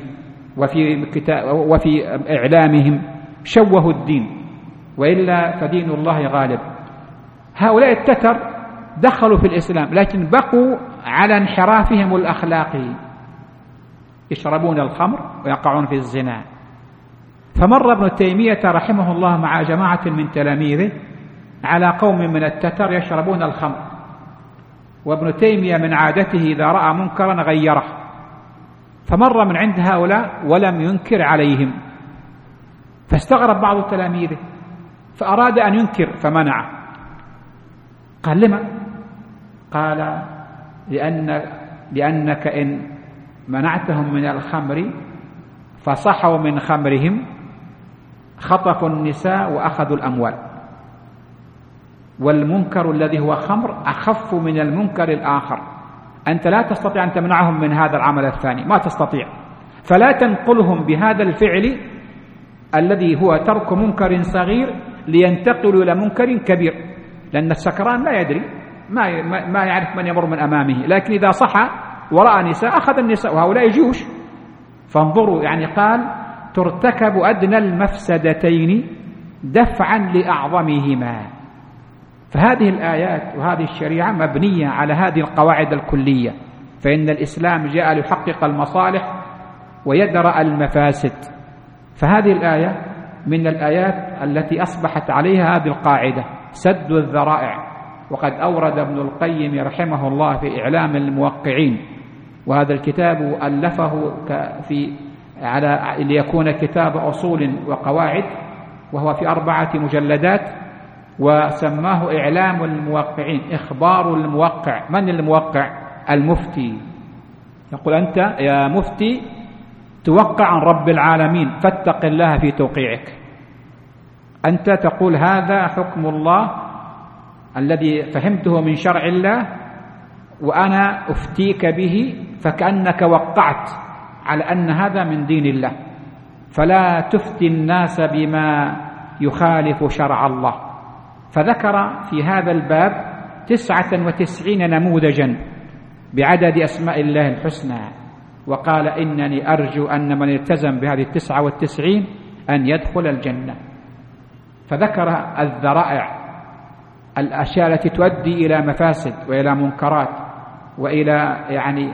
وفي إعلامهم، شوهوا الدين، وإلا فدين الله غالب. هؤلاء التتر دخلوا في الإسلام لكن بقوا على انحرافهم الأخلاقي، يشربون الخمر ويقعون في الزنا. فمر ابن تيمية رحمه الله مع جماعة من تلاميذه على قوم من التتر يشربون الخمر، وابن تيمية من عادته إذا رأى منكرا غيره، فمر من عند هؤلاء ولم ينكر عليهم، فاستغرب بعض تلاميذه فأراد أن ينكر فمنع. قال: لما؟ قال: لأنك إن منعتهم من الخمر فصحوا من خمرهم خطفوا النساء وأخذوا الأموال، والمنكر الذي هو خمر أخف من المنكر الآخر. أنت لا تستطيع أن تمنعهم من هذا العمل الثاني، ما تستطيع، فلا تنقلهم بهذا الفعل الذي هو ترك منكر صغير لينتقلوا إلى منكر كبير، لأن السكران لا يدري، ما يعرف من يمر من أمامه، لكن إذا صحى ورأى نساء أخذ النساء، وهؤلاء جيوش. فانظروا، يعني قال: ترتكب أدنى المفسدتين دفعا لأعظمهما. فهذه الآيات وهذه الشريعة مبنية على هذه القواعد الكلية، فإن الإسلام جاء ليحقق المصالح ويدرأ المفاسد. فهذه الآية من الآيات التي أصبحت عليها هذه القاعدة، سد الذرائع. وقد أورد ابن القيم رحمه الله في إعلام الموقعين، وهذا الكتاب ألفه ليكون كتاب أصول وقواعد، وهو في 4 مجلدات، وسماه إعلام الموقعين، إخبار الموقع. من الموقع؟ المفتي، يقول أنت يا مفتي توقع عن رب العالمين فاتق الله في توقيعك، أنت تقول هذا حكم الله الذي فهمته من شرع الله وأنا أفتيك به، فكأنك وقعت على أن هذا من دين الله، فلا تفتي الناس بما يخالف شرع الله. فذكر في هذا الباب 99 نموذجا بعدد أسماء الله الحسنى، وقال إنني أرجو أن من التزم بهذه 99 أن يدخل الجنة. فذكر الذرائع، الأشياء التي تؤدي إلى مفاسد وإلى منكرات وإلى يعني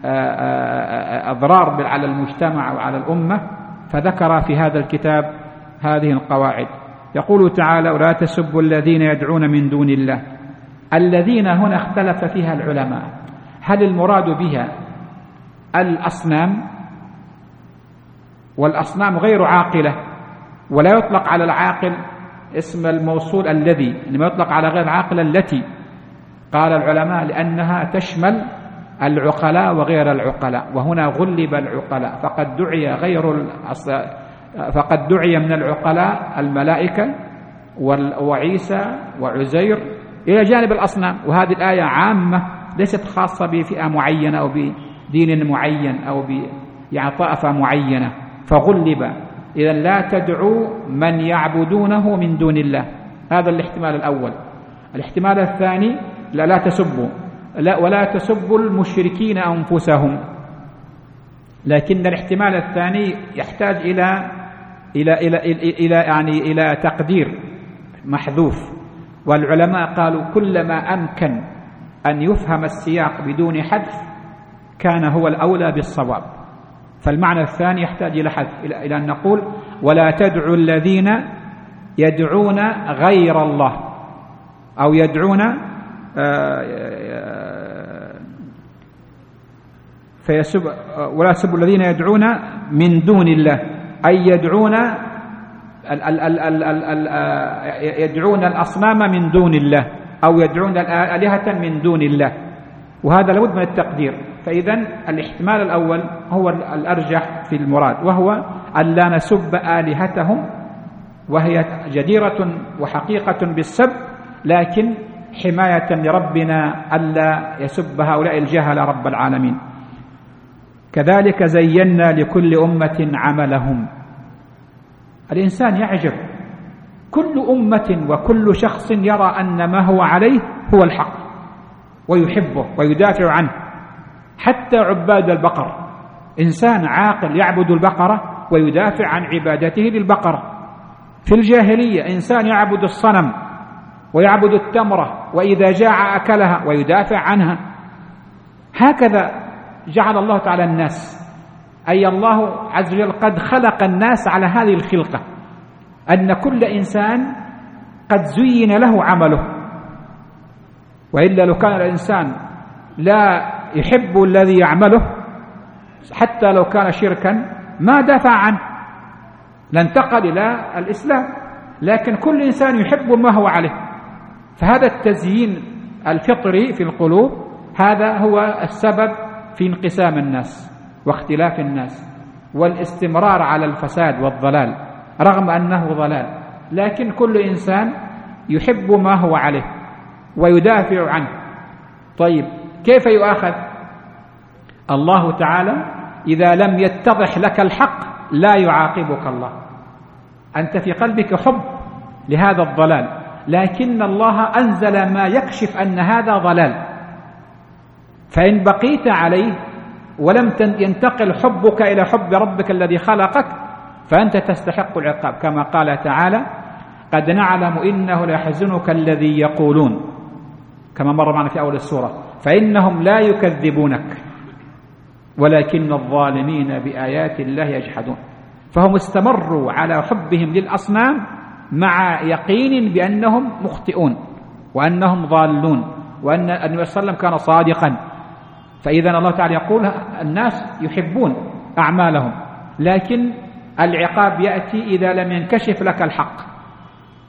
أضرار على المجتمع وعلى الأمة، فذكر في هذا الكتاب هذه القواعد. يقول تعالى ولا تسبوا الذين يدعون من دون الله. الذين هنا اختلف فيها العلماء، هل المراد بها الأصنام؟ والأصنام غير عاقلة، ولا يطلق على العاقل اسم الموصول الذي، إنما يطلق على غير العاقل التي. قال العلماء لأنها تشمل العقلاء وغير العقلاء، وهنا غلب العقلاء، فقد دعي من العقلاء الملائكة وعيسى وعزير إلى جانب الأصنام. وهذه الآية عامة ليست خاصة بفئة معينة أو بدين معين أو يعني طائفة معينة، فغلب. إذا لا تدعوا من يعبدونه من دون الله، هذا الاحتمال الأول. الاحتمال الثاني لا تسبوا، ولا تسبوا المشركين أنفسهم. لكن الاحتمال الثاني يحتاج إلى تقدير محذوف، والعلماء قالوا كلما أمكن أن يفهم السياق بدون حذف كان هو الأولى بالصواب. فالمعنى الثاني يحتاج إلى حذف، إلى أن نقول ولا تدعوا الذين يدعون غير الله، أو يدعون ولا تسبوا الذين يدعون من دون الله، أي يدعون الأصنام من دون الله، أو يدعون الآلهة من دون الله، وهذا لابد من التقدير. فإذا الاحتمال الأول هو الأرجح في المراد، وهو أن لا نسب آلهتهم، وهي جديرة وحقيقة بالسب، لكن حماية لربنا ألا يسب هؤلاء الجهل رب العالمين. كذلك زينا لكل أمة عملهم. الإنسان يعجب، كل أمة وكل شخص يرى أن ما هو عليه هو الحق ويحبه ويدافع عنه، حتى عباد البقر، إنسان عاقل يعبد البقرة ويدافع عن عبادته للبقرة. في الجاهلية إنسان يعبد الصنم ويعبد التمرة، وإذا جاع أكلها ويدافع عنها. هكذا جعل الله تعالى الناس، أي الله عز وجل قد خلق الناس على هذه الخلقة، أن كل إنسان قد زين له عمله، وإلا لو كان الإنسان لا يحب الذي يعمله حتى لو كان شركا ما دافع عنه، لانتقل إلى الإسلام. لكن كل إنسان يحب ما هو عليه، فهذا التزيين الفطري في القلوب هذا هو السبب في انقسام الناس واختلاف الناس والاستمرار على الفساد والضلال، رغم أنه ضلال، لكن كل إنسان يحب ما هو عليه ويدافع عنه. طيب كيف يؤاخذ؟ الله تعالى إذا لم يتضح لك الحق لا يعاقبك الله، أنت في قلبك حب لهذا الضلال، لكن الله أنزل ما يكشف أن هذا ضلال، فإن بقيت عليه ولم ينتقل حبك إلى حب ربك الذي خلقك فأنت تستحق العقاب، كما قال تعالى قد نعلم إنه ليحزنك الذي يقولون، كما مر معنا في أول السورة، فإنهم لا يكذبونك ولكن الظالمين بآيات الله يجحدون. فهم استمروا على حبهم للأصنام مع يقين بأنهم مخطئون وأنهم ضالون وأن النبي صلى الله عليه وسلم كان صادقا. فإذا الله تعالى يقول الناس يحبون أعمالهم، لكن العقاب يأتي إذا لم ينكشف لك الحق،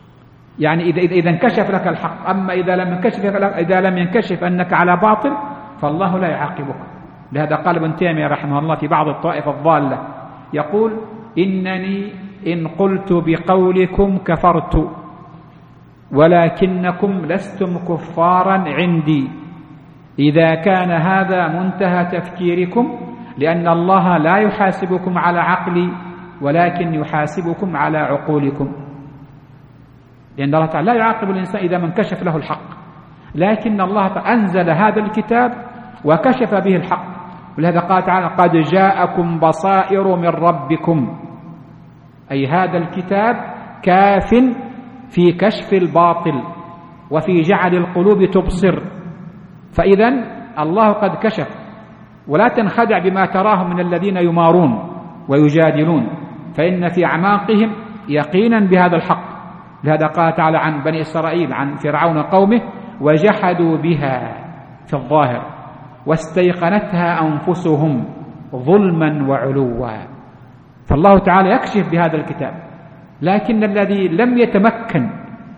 يعني إذا انكشف لك الحق. أما إذا لم ينكشف أنك على باطل فالله لا يعاقبك. لهذا قال ابن تيمية رحمه الله في بعض الطائفة الضالة يقول: إنني إن قلت بقولكم كفرت ولكنكم لستم كفارا عندي، إذا كان هذا منتهى تفكيركم، لأن الله لا يحاسبكم على عقلي ولكن يحاسبكم على عقولكم. لأن الله تعالى لا يعاقب الإنسان إذا ما انكشف له الحق، لكن الله تعالى أنزل هذا الكتاب وكشف به الحق. ولهذا قال تعالى: قد جاءكم بصائر من ربكم، أي هذا الكتاب كاف في كشف الباطل وفي جعل القلوب تبصر. فإذا الله قد كشف، ولا تنخدع بما تراه من الذين يمارون ويجادلون، فإن في أعماقهم يقينا بهذا الحق. لهذا قال تعالى عن بني إسرائيل، عن فرعون قومه: وجحدوا بها في الظاهر واستيقنتها أنفسهم ظلما وعلوا. فالله تعالى يكشف بهذا الكتاب، لكن الذي لم يتمكن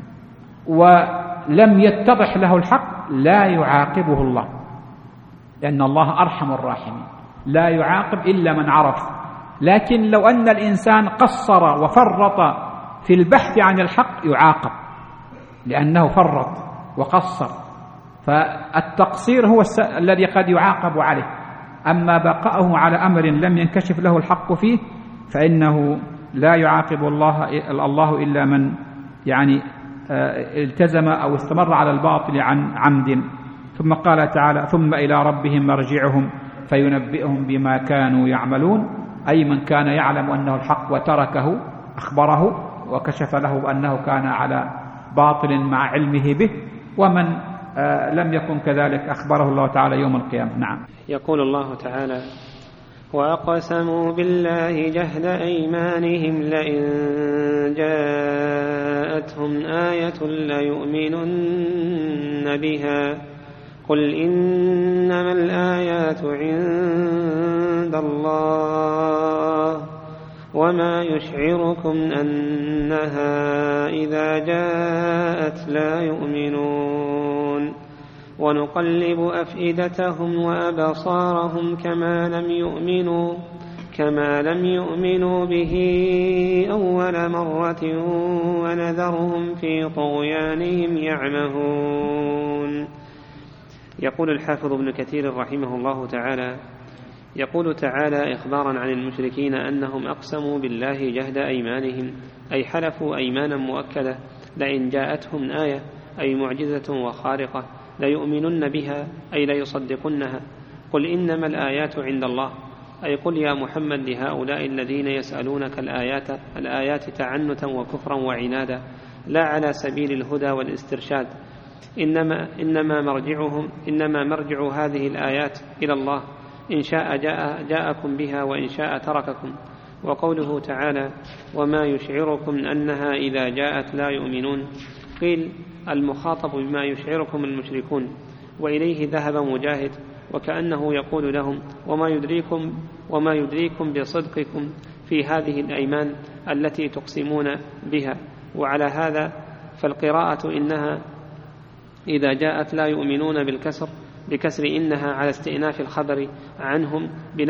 ولم يتضح له الحق لا يعاقبه الله، لأن الله أرحم الراحمين، لا يعاقب إلا من عرف. لكن لو أن الإنسان قصر وفرط في البحث عن الحق يعاقب، لأنه فرط وقصر، فالتقصير هو الذي قد يعاقب عليه. أما بقاؤه على أمر لم ينكشف له الحق فيه فإنه لا يعاقب الله إلا من التزم أو استمر على الباطل عن عمد. ثم قال تعالى: ثم إلى ربهم مرجعهم فينبئهم بما كانوا يعملون، أي من كان يعلم أنه الحق وتركه أخبره وكشف له أنه كان على باطل مع علمه به، ومن لم يكن كذلك أخبره الله تعالى يوم القيامة. نعم. يقول الله تعالى: وأقسموا بالله جهد أيمانهم لئن جاءتهم آية ليؤمنن بها قل إنما الآيات عند الله وما يشعركم أنها إذا جاءت لا يؤمنون ونقلب أفئدتهم وأبصارهم كما لم يؤمنوا به أول مرة ونذرهم في طغيانهم يعمهون. يقول الحافظ ابن كثير رحمه الله تعالى: يقول تعالى إخبارا عن المشركين أنهم أقسموا بالله جهد أيمانهم، أي حلفوا أيمانا مؤكدة لئن جاءتهم آية أي معجزة وخارقة ليؤمنن بها أي ليصدقنها. قل إنما الآيات عند الله، أي قل يا محمد لهؤلاء الذين يسألونك الآيات تعنتا وكفرا وعنادا لا على سبيل الهدى والاسترشاد، إنما مرجع هذه الآيات إلى الله، إن شاء جاءكم بها وإن شاء ترككم. وقوله تعالى: وما يشعركم أنها إذا جاءت لا يؤمنون، قيل المخاطب بما يشعركم المشركون، وإليه ذهب مجاهد، وكأنه يقول لهم: وما يدريكم بصدقكم في هذه الأيمان التي تقسمون بها. وعلى هذا فالقراءة إنها إذا جاءت لا يؤمنون بكسر إنها على استئناف الخبر عنهم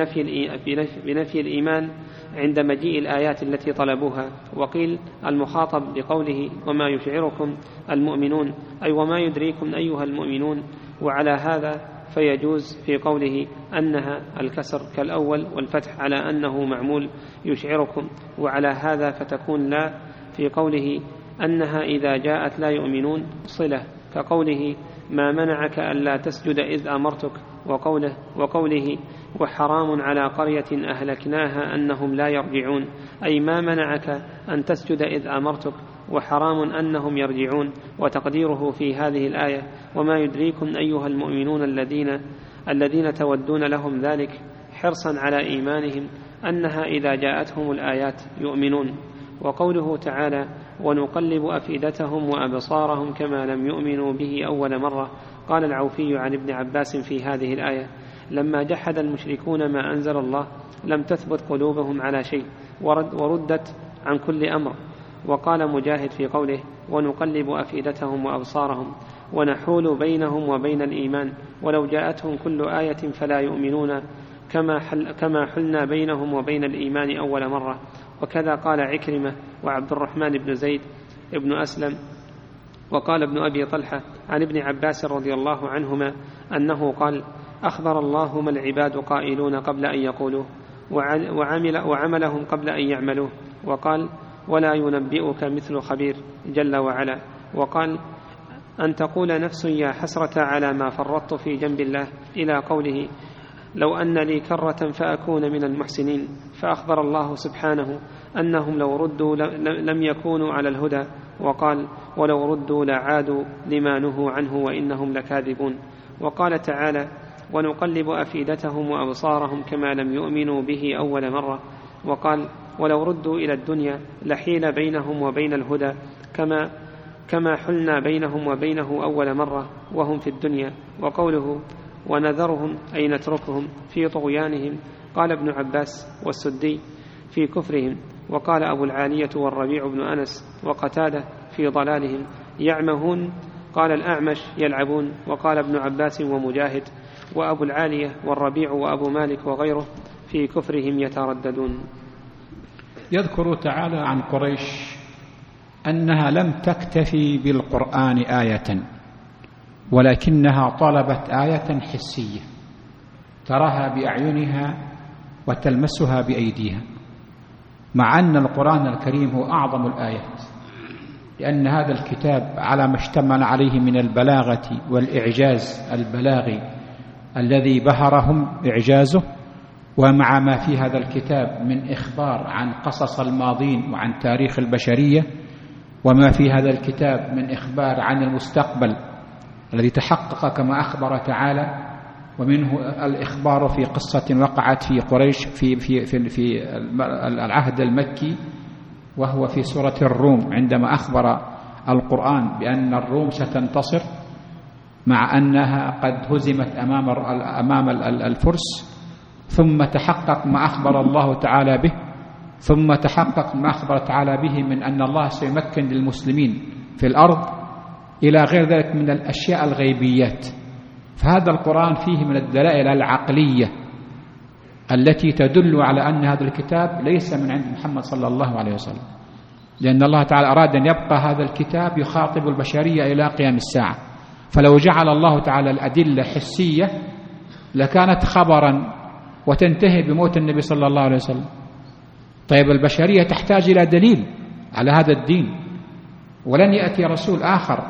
بنفي الإيمان عند مجيء الآيات التي طلبوها. وقيل المخاطب بقوله وما يشعركم المؤمنون، أي وما يدريكم أيها المؤمنون. وعلى هذا فيجوز في قوله أنها الكسر كالأول والفتح على أنه معمول يشعركم، وعلى هذا فتكون لا في قوله أنها إذا جاءت لا يؤمنون صلة، كقوله ما منعك ألا تسجد إذ أمرتك، وقوله وحرام على قرية أهلكناها أنهم لا يرجعون، أي ما منعك أن تسجد إذ أمرتك وحرام أنهم يرجعون. وتقديره في هذه الآية وما يدريكم أيها المؤمنون الذين تودون لهم ذلك حرصا على إيمانهم أنها إذا جاءتهم الآيات يؤمنون. وقوله تعالى ونقلب أفئدتهم وأبصارهم كما لم يؤمنوا به أول مرة، قال العوفي عن ابن عباس في هذه الآية لما جحد المشركون ما أنزل الله لم تثبت قلوبهم على شيء وردت عن كل أمر. وقال مجاهد في قوله ونقلب أفئدتهم وأبصارهم ونحول بينهم وبين الإيمان، ولو جاءتهم كل آية فلا يؤمنون كما حلنا بينهم وبين الإيمان أول مرة. وكذا قال عكرمة وعبد الرحمن بن زيد ابن أسلم. وقال ابن أبي طلحة عن ابن عباس رضي الله عنهما أنه قال: أخبر الله ما العباد قائلون قبل أن يقولوه، وعملهم قبل أن يعملوه. وقال: ولا ينبئك مثل خبير جل وعلا. وقال: أن تقول نفس يا حسرة على ما فرطت في جنب الله، إلى قوله: لو أن لي كرة فأكون من المحسنين. فأخبر الله سبحانه أنهم لو ردوا لم يكونوا على الهدى. وقال: ولو ردوا لعادوا لما نهوا عنه وإنهم لكاذبون. وقال تعالى: ونقلب أفئدتهم وأبصارهم كما لم يؤمنوا به أول مرة. وقال: ولو ردوا إلى الدنيا لحيل بينهم وبين الهدى كما حلنا بينهم وبينه أول مرة وهم في الدنيا. وقوله: ونذرهم أي نتركهم في طغيانهم، قال ابن عباس والسدي في كفرهم. وقال أبو العالية والربيع بن أنس وقتادة في ضلالهم يعمهون، قال الأعمش يلعبون. وقال ابن عباس ومجاهد وأبو العالية والربيع وأبو مالك وغيره في كفرهم يترددون. يذكر تعالى عن قريش أنها لم تكتفي بالقرآن آية، ولكنها طلبت آية حسية تراها بأعينها وتلمسها بأيديها، مع أن القرآن الكريم هو أعظم الآيات، لأن هذا الكتاب على ما اشتمل عليه من البلاغة والإعجاز البلاغي الذي بهرهم إعجازه، ومع ما في هذا الكتاب من إخبار عن قصص الماضين وعن تاريخ البشرية، وما في هذا الكتاب من إخبار عن المستقبل الذي تحقق كما أخبر تعالى، ومنه الإخبار في قصة وقعت في قريش في العهد المكي، وهو في سورة الروم عندما أخبر القرآن بأن الروم ستنتصر مع أنها قد هزمت أمام الفرس، ثم تحقق ما أخبر الله تعالى به، ثم تحقق ما أخبر تعالى به من أن الله سيمكن للمسلمين في الأرض، إلى غير ذلك من الأشياء الغيبيات. فهذا القرآن فيه من الدلائل العقلية التي تدل على أن هذا الكتاب ليس من عند محمد صلى الله عليه وسلم، لأن الله تعالى أراد أن يبقى هذا الكتاب يخاطب البشرية إلى قيام الساعة. فلو جعل الله تعالى الأدلة حسية لكانت خبرا وتنتهي بموت النبي صلى الله عليه وسلم. طيب البشرية تحتاج إلى دليل على هذا الدين، ولن يأتي رسول آخر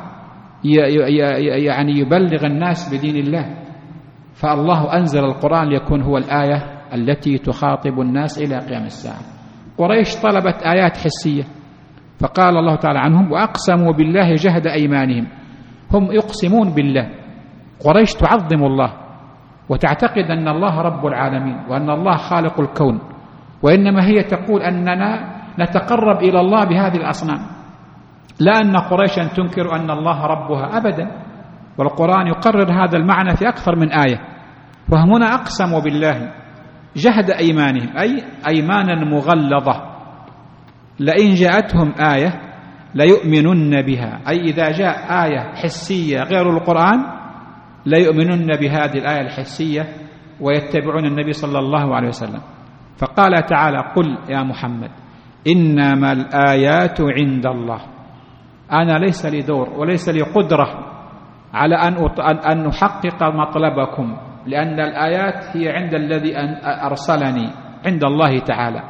يعني يبلغ الناس بدين الله، فالله أنزل القرآن ليكون هو الآية التي تخاطب الناس إلى قيام الساعة. قريش طلبت آيات حسية، فقال الله تعالى عنهم: وأقسموا بالله جهد أيمانهم. هم يقسمون بالله. قريش تعظم الله وتعتقد أن الله رب العالمين وأن الله خالق الكون، وإنما هي تقول أننا نتقرب إلى الله بهذه الأصنام، لا أن قريشا تنكر أن الله ربها أبدا. والقرآن يقرر هذا المعنى في أكثر من آية. وهنا أقسموا بالله جهد أيمانهم، أي أيمانا مغلظة، لئن جاءتهم آية ليؤمنن بها، أي إذا جاء آية حسية غير القرآن ليؤمنن بهذه الآية الحسية ويتبعون النبي صلى الله عليه وسلم. فقال تعالى: قل يا محمد إنما الآيات عند الله. أنا ليس لي دور وليس لي قدرة على أن أحقق مطلبكم، لأن الآيات هي عند الذي أرسلني، عند الله تعالى.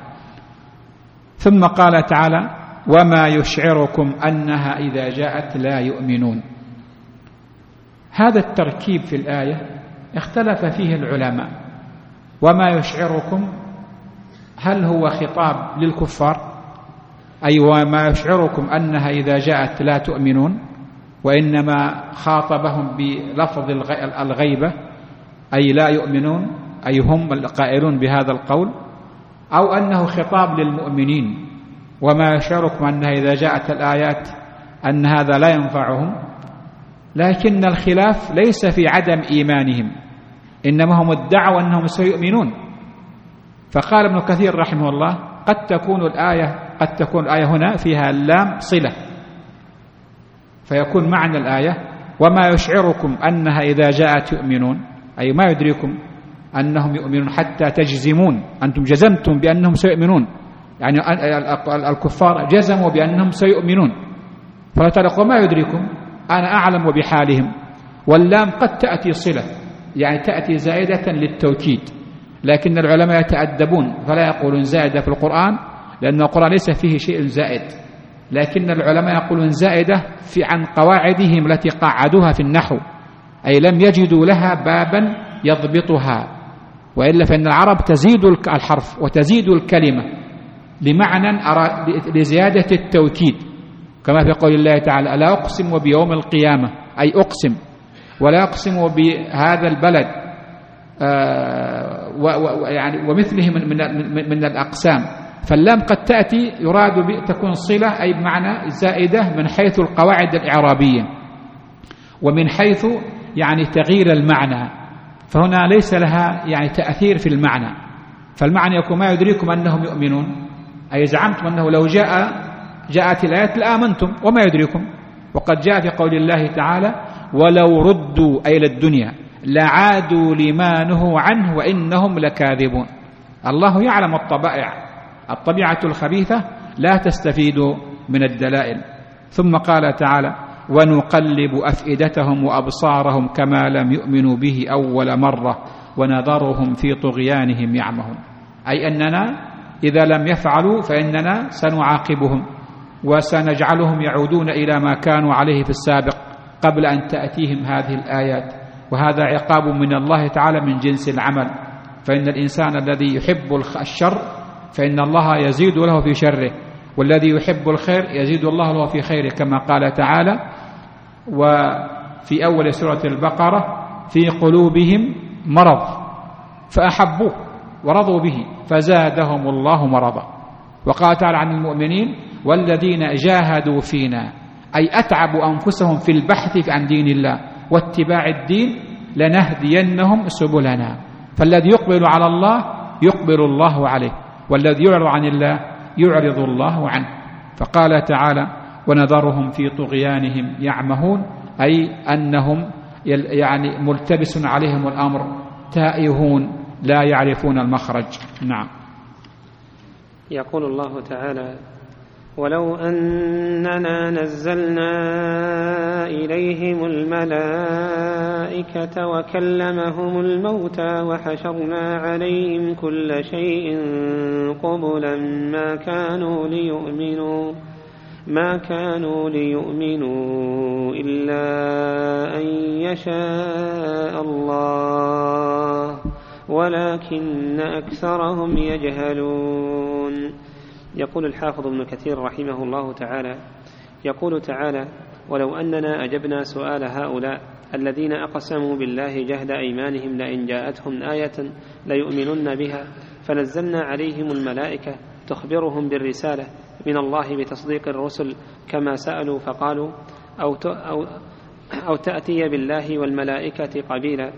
ثم قال تعالى: وما يشعركم أنها إذا جاءت لا يؤمنون. هذا التركيب في الآية اختلف فيه العلماء. وما يشعركم هل هو خطاب للكفار، أي وما يشعركم أنها إذا جاءت لا تؤمنون، وإنما خاطبهم بلفظ الغيبة أي لا يؤمنون، أي هم القائلون بهذا القول، أو أنه خطاب للمؤمنين وما يشعركم أنها إذا جاءت الآيات أن هذا لا ينفعهم. لكن الخلاف ليس في عدم إيمانهم، إنما هم ادعوا أنهم سيؤمنون. فقال ابن كثير رحمه الله: قد تكون الآية هنا فيها اللام صلة، فيكون معنى الآية وما يشعركم أنها إذا جاءت يؤمنون، أي ما يدريكم أنهم يؤمنون حتى تجزمون، أنتم جزمتم بأنهم سيؤمنون، يعني الكفار جزموا بأنهم سيؤمنون، فلتلقوا ما يدريكم أنا أعلم بحالهم. واللام قد تأتي صلة، يعني تأتي زائدة للتوكيد، لكن العلماء يتأدبون فلا يقولون زائدة في القرآن، لأن القرآن ليس فيه شيء زائد، لكن العلماء يقولون زائدة عن قواعدهم التي قعدوها في النحو، أي لم يجدوا لها بابا يضبطها، وإلا فإن العرب تزيد الحرف وتزيد الكلمة لمعنى لزيادة التوكيد، كما في قول الله تعالى لا أقسم بيوم القيامة، أي أقسم، ولا أقسم بهذا البلد، يعني ومثله من الأقسام. فاللام قد تأتي يراد تكون صلة، أي بمعنى زائدة من حيث القواعد الإعرابية ومن حيث يعني تغيير المعنى، فهنا ليس لها يعني تأثير في المعنى. فالمعنى يكون ما يدريكم أنهم يؤمنون، أي زعمتم أنه لو جاءت الآيات لآمنتم وما يدريكم. وقد جاء في قول الله تعالى ولو ردوا أي للدنيا لعادوا لما نهوا عنه وإنهم لكاذبون. الله يعلم الطبيعة الخبيثة لا تستفيد من الدلائل. ثم قال تعالى ونقلب أفئدتهم وأبصارهم كما لم يؤمنوا به أول مرة ونذرهم في طغيانهم يعمهون، أي أننا إذا لم يفعلوا فإننا سنعاقبهم وسنجعلهم يعودون إلى ما كانوا عليه في السابق قبل أن تأتيهم هذه الآيات. وهذا عقاب من الله تعالى من جنس العمل، فإن الإنسان الذي يحب الشر فإن الله يزيد له في شره، والذي يحب الخير يزيد الله له في خيره، كما قال تعالى وفي أول سورة البقرة في قلوبهم مرض فأحبوه ورضوا به فزادهم الله مرضا. وقال تعالى عن المؤمنين والذين جاهدوا فينا، أي أتعبوا أنفسهم في البحث عن دين الله واتباع الدين لنهدينهم سبلنا. فالذي يقبل على الله يقبل الله عليه، والذي يعرض عن الله يعرض الله عنه. فقال تعالى ونذرهم في طغيانهم يعمهون، أي أنهم يعني ملتبس عليهم الأمر، تائهون لا يعرفون المخرج. نعم. يقول الله تعالى ولو أننا نزلنا إليهم الملائكة وكلمهم الموتى وحشرنا عليهم كل شيء قبلا ما كانوا ليؤمنوا إلا أن يشاء الله ولكن أكثرهم يجهلون. يقول الحافظ ابن كثير رحمه الله تعالى يقول تعالى ولو أننا أجبنا سؤال هؤلاء الذين أقسموا بالله جهد أيمانهم لئن جاءتهم آية ليؤمنن بها فنزلنا عليهم الملائكة تخبرهم بالرسالة من الله بتصديق الرسل كما سألوا فقالوا أو تأتي بالله والملائكة قبيلا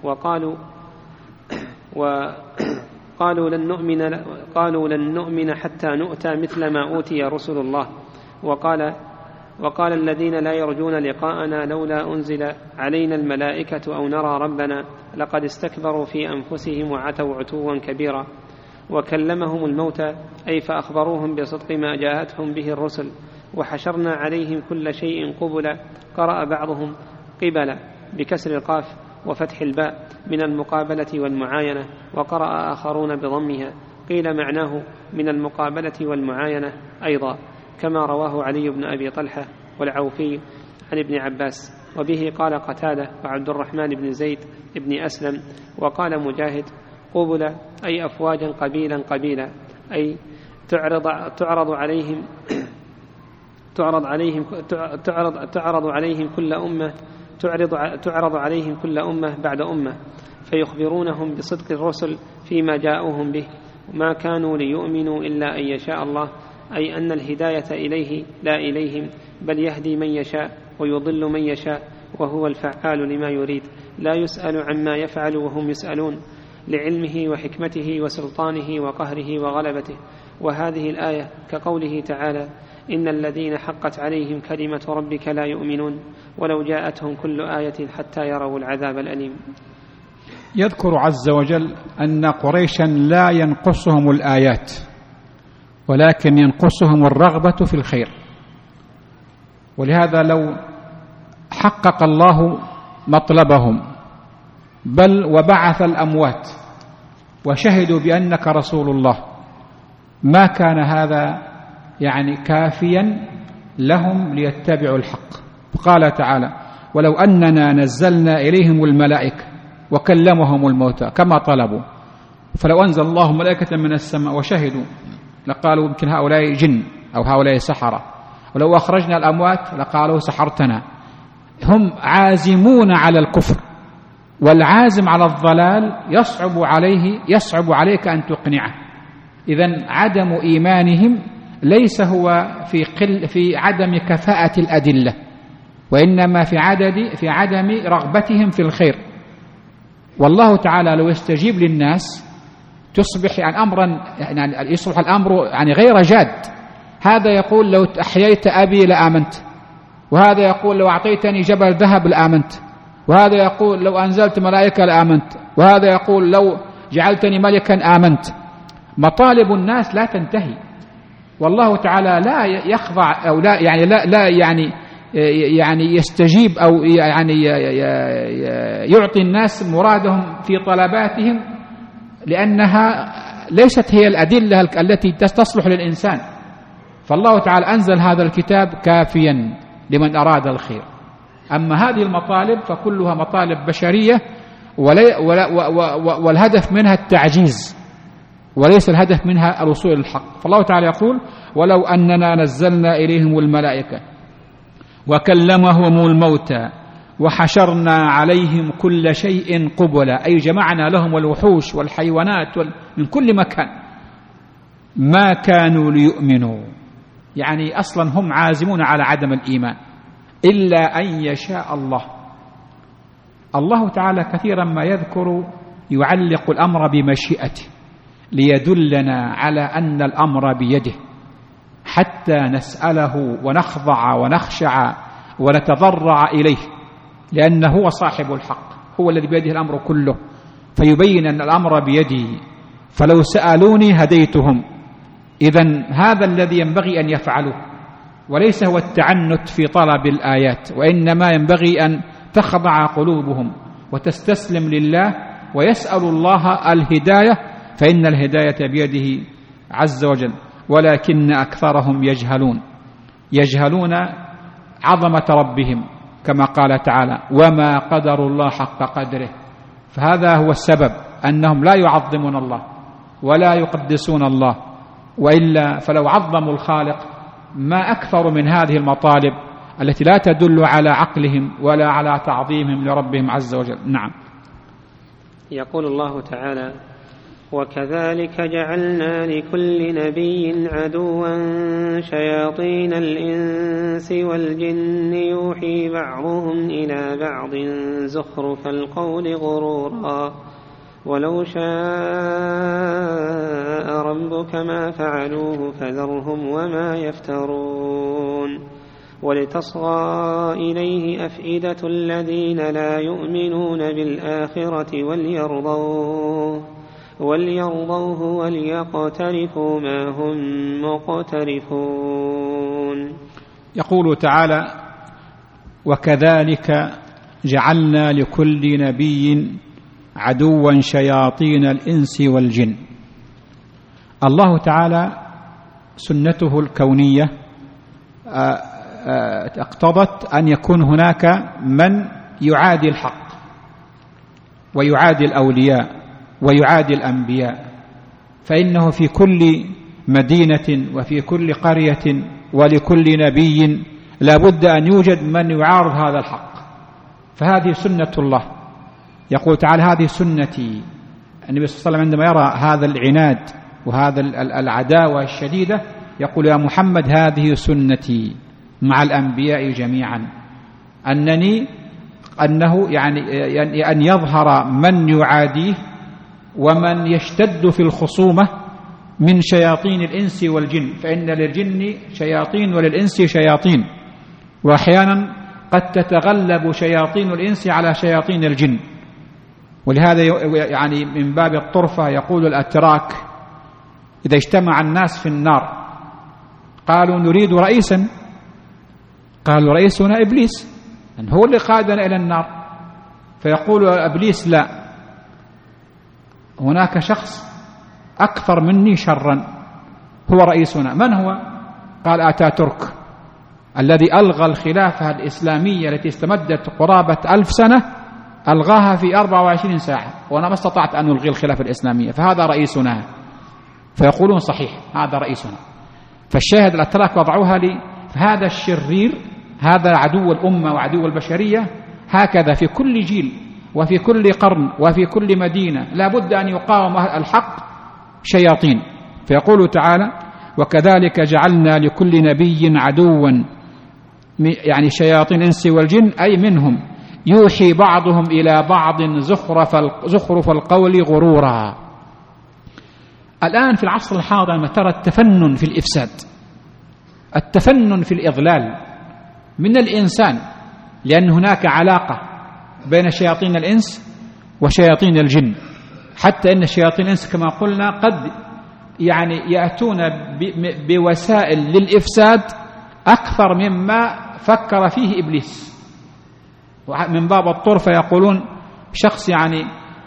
قالوا لن نؤمن حتى نؤتى مثل ما أوتي رسل الله. وقال الذين لا يرجون لقاءنا لولا أنزل علينا الملائكة أو نرى ربنا لقد استكبروا في أنفسهم وعتوا عتوا كبيرا. وكلمهم الموتى أي فأخبروهم بصدق ما جاءتهم به الرسل. وحشرنا عليهم كل شيء قبلا، قرأ بعضهم قبلا بكسر القاف وفتح الباء من المقابلة والمعاينة، وقرأ آخرون بضمها، قيل معناه من المقابلة والمعاينة أيضا، كما رواه علي بن أبي طلحة والعوفي عن ابن عباس. وبه قال قتادة وعبد الرحمن بن زيد بن أسلم. وقال مجاهد قبل أي أفواجا قبيلا أي تعرض عليهم كل أمة بعد أمة فيخبرونهم بصدق الرسل فيما جاءوهم به، ما كانوا ليؤمنوا إلا أن يشاء الله، أي أن الهداية إليه لا إليهم، بل يهدي من يشاء ويضل من يشاء وهو الفعال لما يريد، لا يسأل عما يفعل وهم يسألون، لعلمه وحكمته وسلطانه وقهره وغلبته. وهذه الآية كقوله تعالى إن الذين حقت عليهم كلمة ربك لا يؤمنون ولو جاءتهم كل آية حتى يروا العذاب الأليم. يذكر عز وجل أن قريشا لا ينقصهم الآيات ولكن ينقصهم الرغبة في الخير، ولهذا لو حقق الله مطلبهم بل وبعث الأموات وشهدوا بأنك رسول الله ما كان هذا يعني كافيا لهم ليتبعوا الحق. قال تعالى: ولو أننا نزلنا إليهم الملائكة وكلمهم الموتى كما طلبوا، فلو أنزل الله ملائكة من السماء وشهدوا لقالوا يمكن هؤلاء جن أو هؤلاء سحرة، ولو أخرجنا الأموات لقالوا سحرتنا. هم عازمون على الكفر، والعازم على الضلال يصعب عليك أن تقنعه. إذن عدم إيمانهم ليس هو في عدم كفاءة الأدلة، وإنما في عدم رغبتهم في الخير. والله تعالى لو يستجيب للناس تصبح يصبح الأمر غير جاد. هذا يقول لو أحييت أبي لآمنت، وهذا يقول لو أعطيتني جبل ذهب لآمنت، وهذا يقول لو أنزلت ملائكة لآمنت، وهذا يقول لو جعلتني ملكا آمنت. مطالب الناس لا تنتهي، والله تعالى لا يخضع أو لا يستجيب أو يعطي الناس مرادهم في طلباتهم، لأنها ليست هي الأدلة التي تصلح للإنسان. فالله تعالى أنزل هذا الكتاب كافيا لمن أراد الخير. أما هذه المطالب فكلها مطالب بشرية، والهدف منها التعجيز وليس الهدف منها الوصول للحق. فالله تعالى يقول: ولو أننا نزلنا إليهم الملائكة وكلمهم الموتى وحشرنا عليهم كل شيء قبلا، أي جمعنا لهم الوحوش والحيوانات من كل مكان، ما كانوا ليؤمنوا. يعني أصلا هم عازمون على عدم الإيمان إلا أن يشاء الله. الله تعالى كثيرا ما يذكر يعلق الأمر بمشيئته ليدلنا على أن الأمر بيده، حتى نسأله ونخضع ونخشع ونتضرع إليه، لأنه هو صاحب الحق، هو الذي بيده الأمر كله، فيبين أن الأمر بيده. فلو سألوني هديتهم. إذن هذا الذي ينبغي أن يفعله، وليس هو التعنت في طلب الآيات، وإنما ينبغي أن تخضع قلوبهم وتستسلم لله ويسأل الله الهداية، فإن الهداية بيده عز وجل. ولكن أكثرهم يجهلون عظمة ربهم، كما قال تعالى: وما قدر الله حق قدره. فهذا هو السبب، أنهم لا يعظمون الله ولا يقدسون الله، وإلا فلو عظموا الخالق ما أكثر من هذه المطالب التي لا تدل على عقلهم ولا على تعظيمهم لربهم عز وجل. نعم. يقول الله تعالى: وكذلك جعلنا لكل نبي عدوا شياطين الإنس والجن يوحي بعضهم إلى بعض زخرف القول غرورا ولو شاء ربك ما فعلوه فذرهم وما يفترون ولتصغى إليه أفئدة الذين لا يؤمنون بالآخرة وليرضوه وليقترفوا ما هم مقترفون. يقول تعالى: وكذلك جعلنا لكل نبي عدوا شياطين الإنس والجن. الله تعالى سنته الكونية اقتضت أن يكون هناك من يعادي الحق ويعادي الأولياء ويعادي الأنبياء، فإنه في كل مدينة وفي كل قرية ولكل نبي لا بد أن يوجد من يعارض هذا الحق. فهذه سنة الله. يقول تعالى: هذه سنتي. النبي صلى الله عليه وسلم عندما يرى هذا العناد وهذا العداوة الشديدة يقول: يا محمد هذه سنتي مع الأنبياء جميعا، أنه يعني أن يظهر من يعاديه ومن يشتد في الخصومة من شياطين الإنس والجن، فإن للجن شياطين وللإنس شياطين، وأحيانا قد تتغلب شياطين الإنس على شياطين الجن. ولهذا يعني من باب الطرفة يقول الأتراك إذا اجتمع الناس في النار قالوا نريد رئيسا، قالوا رئيسنا إبليس أن هو اللي قادنا إلى النار، فيقول إبليس لا، هناك شخص أكثر مني شرا هو رئيسنا. من هو؟ قال آتاتورك الذي ألغى الخلافة الإسلامية التي استمدت قرابة 1000 سنة، ألغاها في 24 ساعة، وأنا ما استطعت أن ألغي الخلافة الإسلامية، فهذا رئيسنا. فيقولون صحيح هذا رئيسنا. فالشاهد الأتراك وضعوها لي، فهذا الشرير هذا عدو الأمة وعدو البشرية، هكذا في كل جيل وفي كل قرن وفي كل مدينة لا بد أن يقاوم الحق شياطين. فيقول تعالى وكذلك جعلنا لكل نبي عدوا، يعني شياطين الإنس والجن، أي منهم يوحي بعضهم إلى بعض زخرف القول غرورا. الآن في العصر الحاضر ما ترى التفنن في الإفساد، التفنن في الإضلال من الإنسان، لأن هناك علاقة بين شياطين الإنس وشياطين الجن، حتى إن شياطين الإنس كما قلنا قد يعني يأتون بوسائل للإفساد أكثر مما فكر فيه إبليس. من باب الطرفة يقولون شخص يعني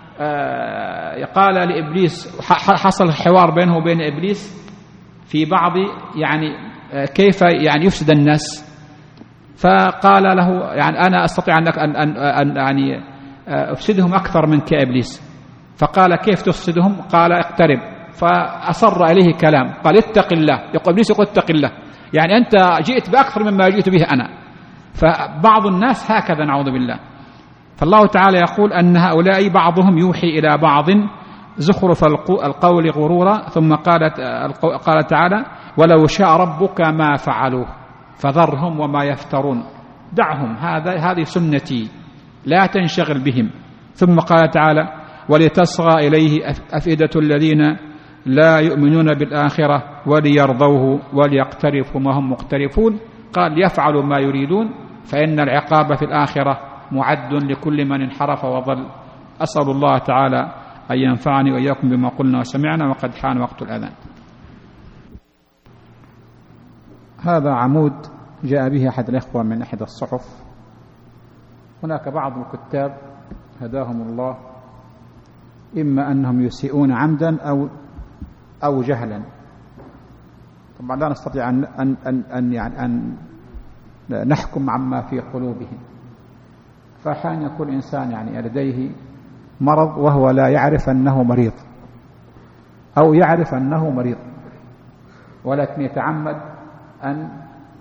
قال لإبليس، حصل حوار بينه وبين إبليس في بعض يعني كيف يعني يفسد الناس، فقال له يعني أنا أستطيع أن يعني أفسدهم أكثر منك يا إبليس. فقال كيف تفسدهم؟ قال اقترب. فأصر إليه كلام، قال اتق الله. يقول إبليس يقول اتق الله، يعني أنت جئت بأكثر مما جئت به أنا. فبعض الناس هكذا نعوذ بالله. فالله تعالى يقول أن هؤلاء بعضهم يوحي إلى بعض زخرف القول غرورا. ثم قال تعالى ولو شاء ربك ما فعلوه فذرهم وما يفترون، دعهم، هذه سنتي لا تنشغل بهم. ثم قال تعالى ولتصغى إليه أفئدة الذين لا يؤمنون بالآخرة وليرضوه وليقترفوا ما هم مقترفون. قال يفعلوا ما يريدون فإن العقاب في الآخرة معد لكل من انحرف وضل. أسأل الله تعالى أن ينفعني وإياكم بما قلنا وسمعنا، وقد حان وقت الأذان. هذا عمود جاء به أحد الإخوة من أحد الصحف. هناك بعض الكتاب هداهم الله إما أنهم يسيئون عمدا أو جهلا. طبعا لا نستطيع أن نحكم عما في قلوبهم. فأحيانا يكون إنسان يعني لديه مرض وهو لا يعرف أنه مريض، أو يعرف أنه مريض ولكن يتعمد أن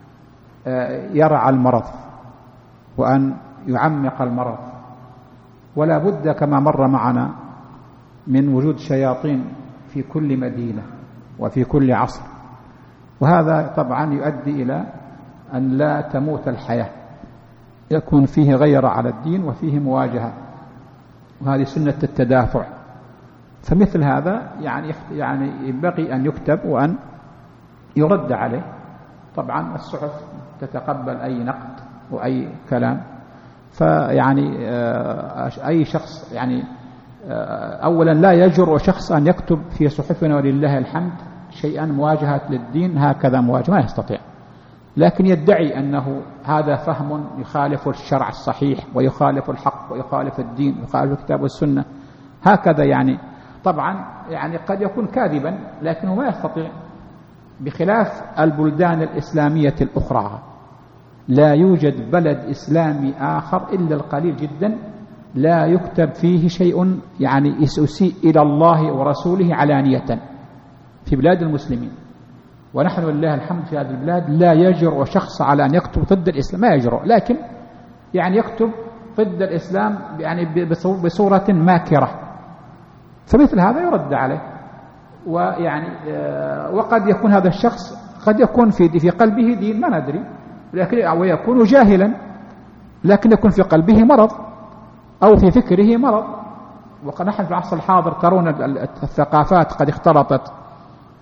يرعى المرض وأن يعمق المرض. ولا بد كما مر معنا من وجود شياطين في كل مدينة وفي كل عصر، وهذا طبعا يؤدي إلى أن لا تموت الحياة، يكون فيه غير على الدين وفيه مواجهة، وهذه سنة التدافع. فمثل هذا يعني ينبغي أن يكتب وأن يرد عليه. طبعا الصحف تتقبل أي نقد وأي كلام، فيعني أي شخص يعني أولا لا يجرؤ شخص أن يكتب في صحفنا ولله الحمد شيئا مواجهة للدين هكذا مواجهة، ما يستطيع، لكن يدعي أنه هذا فهم يخالف الشرع الصحيح ويخالف الحق ويخالف الدين ويخالف الكتاب والسنة هكذا. يعني طبعا يعني قد يكون كاذبا لكنه ما يستطيع، بخلاف البلدان الإسلامية الأخرى لا يوجد بلد إسلامي آخر إلا القليل جدا لا يكتب فيه شيء يعني يسيء إلى الله ورسوله علانية في بلاد المسلمين. ونحن لله الحمد في هذه البلاد لا يجرؤ شخص على أن يكتب ضد الإسلام، ما يجرؤ، لكن يعني يكتب ضد الإسلام يعني بصورة ماكرة، فمثل هذا يرد عليه. ويعني وقد يكون هذا الشخص قد يكون في قلبه دين ما ندري، لكن أو يكون جاهلا، لكن يكون في قلبه مرض أو في فكره مرض. وقد نحن في العصر الحاضر ترون الثقافات قد اختلطت،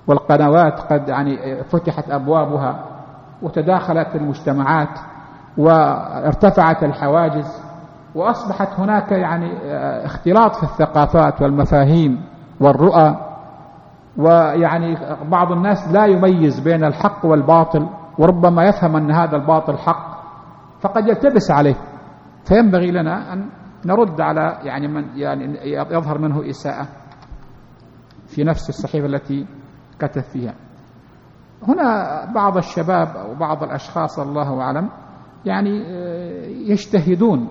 والقنوات قد يعني فتحت أبوابها وتداخلت المجتمعات وارتفعت الحواجز، وأصبحت هناك يعني اختلاط في الثقافات والمفاهيم والرؤى، ويعني بعض الناس لا يميز بين الحق والباطل، وربما يفهم أن هذا الباطل حق فقد يلتبس عليه. فينبغي لنا أن نرد على يعني من يعني يظهر منه إساءة في نفس الصحيفة التي كتب فيها. هنا بعض الشباب أو بعض الأشخاص الله أعلم يعني يجتهدون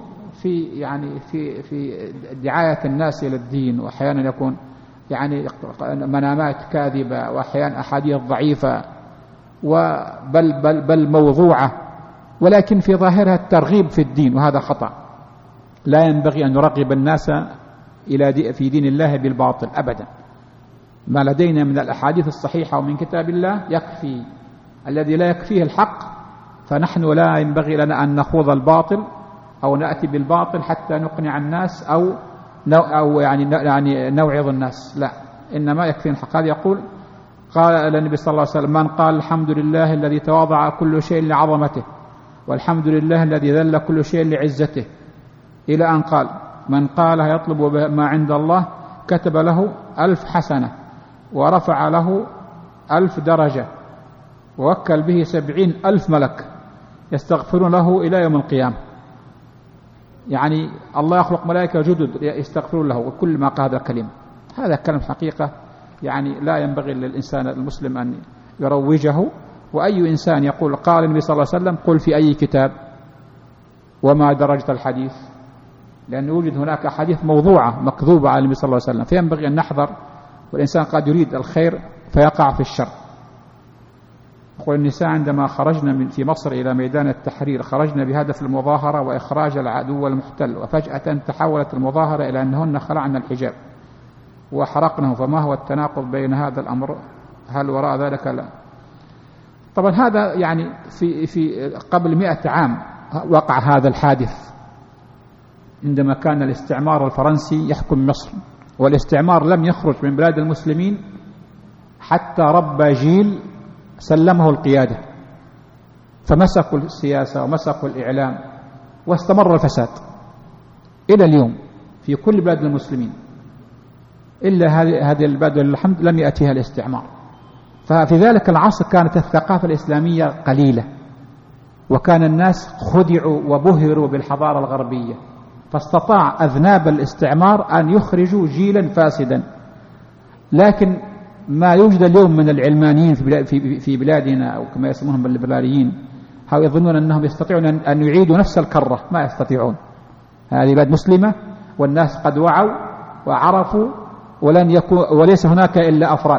في دعاية الناس إلى الدين، وأحيانا يكون يعني منامات كاذبة، وأحيانا أحاديث ضعيفة بل موضوعة، ولكن في ظاهرها الترغيب في الدين، وهذا خطأ. لا ينبغي أن نرغب الناس في دين الله بالباطل أبدا. ما لدينا من الأحاديث الصحيحة ومن كتاب الله يكفي. الذي لا يكفيه الحق فنحن لا ينبغي لنا أن نخوض الباطل أو نأتي بالباطل حتى نقنع الناس أو يعني نوعظ الناس، لا، إنما يكفي الحق. هذا يقول قال النبي صلى الله عليه وسلم: من قال الحمد لله الذي تواضع كل شيء لعظمته، والحمد لله الذي ذل كل شيء لعزته، إلى أن قال: من قالها يطلب ما عند الله كتب له 1000 حسنة ورفع له 1000 درجة ووكل به 70,000 ملك يستغفرون له إلى يوم القيامة. يعني الله يخلق ملائكة جدد يستغفرون له، وكل ما قال هذا الكلمة. هذا كلام حقيقة يعني لا ينبغي للإنسان المسلم أن يروجه. وأي إنسان يقول قال النبي صلى الله عليه وسلم، قل في أي كتاب وما درجة الحديث، لأنه يوجد هناك أحاديث موضوعة مكذوبة على النبي صلى الله عليه وسلم، فينبغي أن نحذر. والإنسان قد يريد الخير فيقع في الشر. يقول النساء عندما خرجنا في مصر إلى ميدان التحرير خرجنا بهدف المظاهرة وإخراج العدو المحتل، وفجأة تحولت المظاهرة إلى أنهن خلعن الحجاب وحرقنه، فما هو التناقض بين هذا الأمر؟ هل وراء ذلك؟ لا. طبعا هذا يعني في قبل 100 عام وقع هذا الحادث، عندما كان الاستعمار الفرنسي يحكم مصر، والاستعمار لم يخرج من بلاد المسلمين حتى ربى جيل سلمه القيادة، فمسكوا السياسة ومسكوا الإعلام، واستمر الفساد إلى اليوم في كل بلاد المسلمين، إلا هذه البلاد الحمد لم يأتيها الاستعمار. ففي ذلك العصر كانت الثقافة الإسلامية قليلة، وكان الناس خدعوا وبهروا بالحضارة الغربية، فاستطاع أذناب الاستعمار أن يخرجوا جيلا فاسدا. لكن ما يوجد اليوم من العلمانيين في بلادنا، أو كما يسمونهم الليبراليين، يظنون أنهم يستطيعون أن يعيدوا نفس الكرة. ما يستطيعون. هذه بلاد مسلمة والناس قد وعوا وعرفوا، وليس هناك إلا أفراد،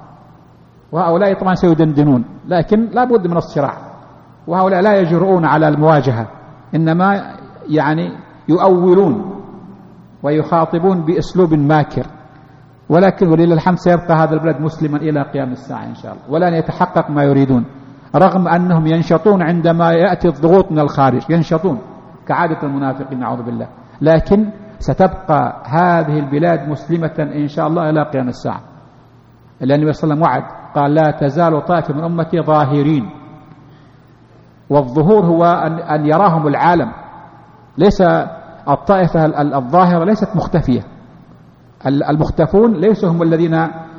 وهؤلاء طبعا سيدندنون، لكن لا بد من الصراع، وهؤلاء لا يجرؤون على المواجهة، إنما يعني يؤولون ويخاطبون بأسلوب ماكر. ولكن ولله الحمد سيبقى هذا البلد مسلما إلى قيام الساعة إن شاء الله، ولن يتحقق ما يريدون، رغم أنهم ينشطون عندما يأتي الضغوط من الخارج، ينشطون كعادة المنافقين نعوذ بالله، لكن ستبقى هذه البلاد مسلمة إن شاء الله إلى قيام الساعة. لأن النبي صلى الله عليه وسلم وعد قال: لا تزال طائفة من أمتي ظاهرين. والظهور هو أن يراهم العالم، ليس الطائفة الظاهرة ليست مختفية. المختفون ليسوا هم الذين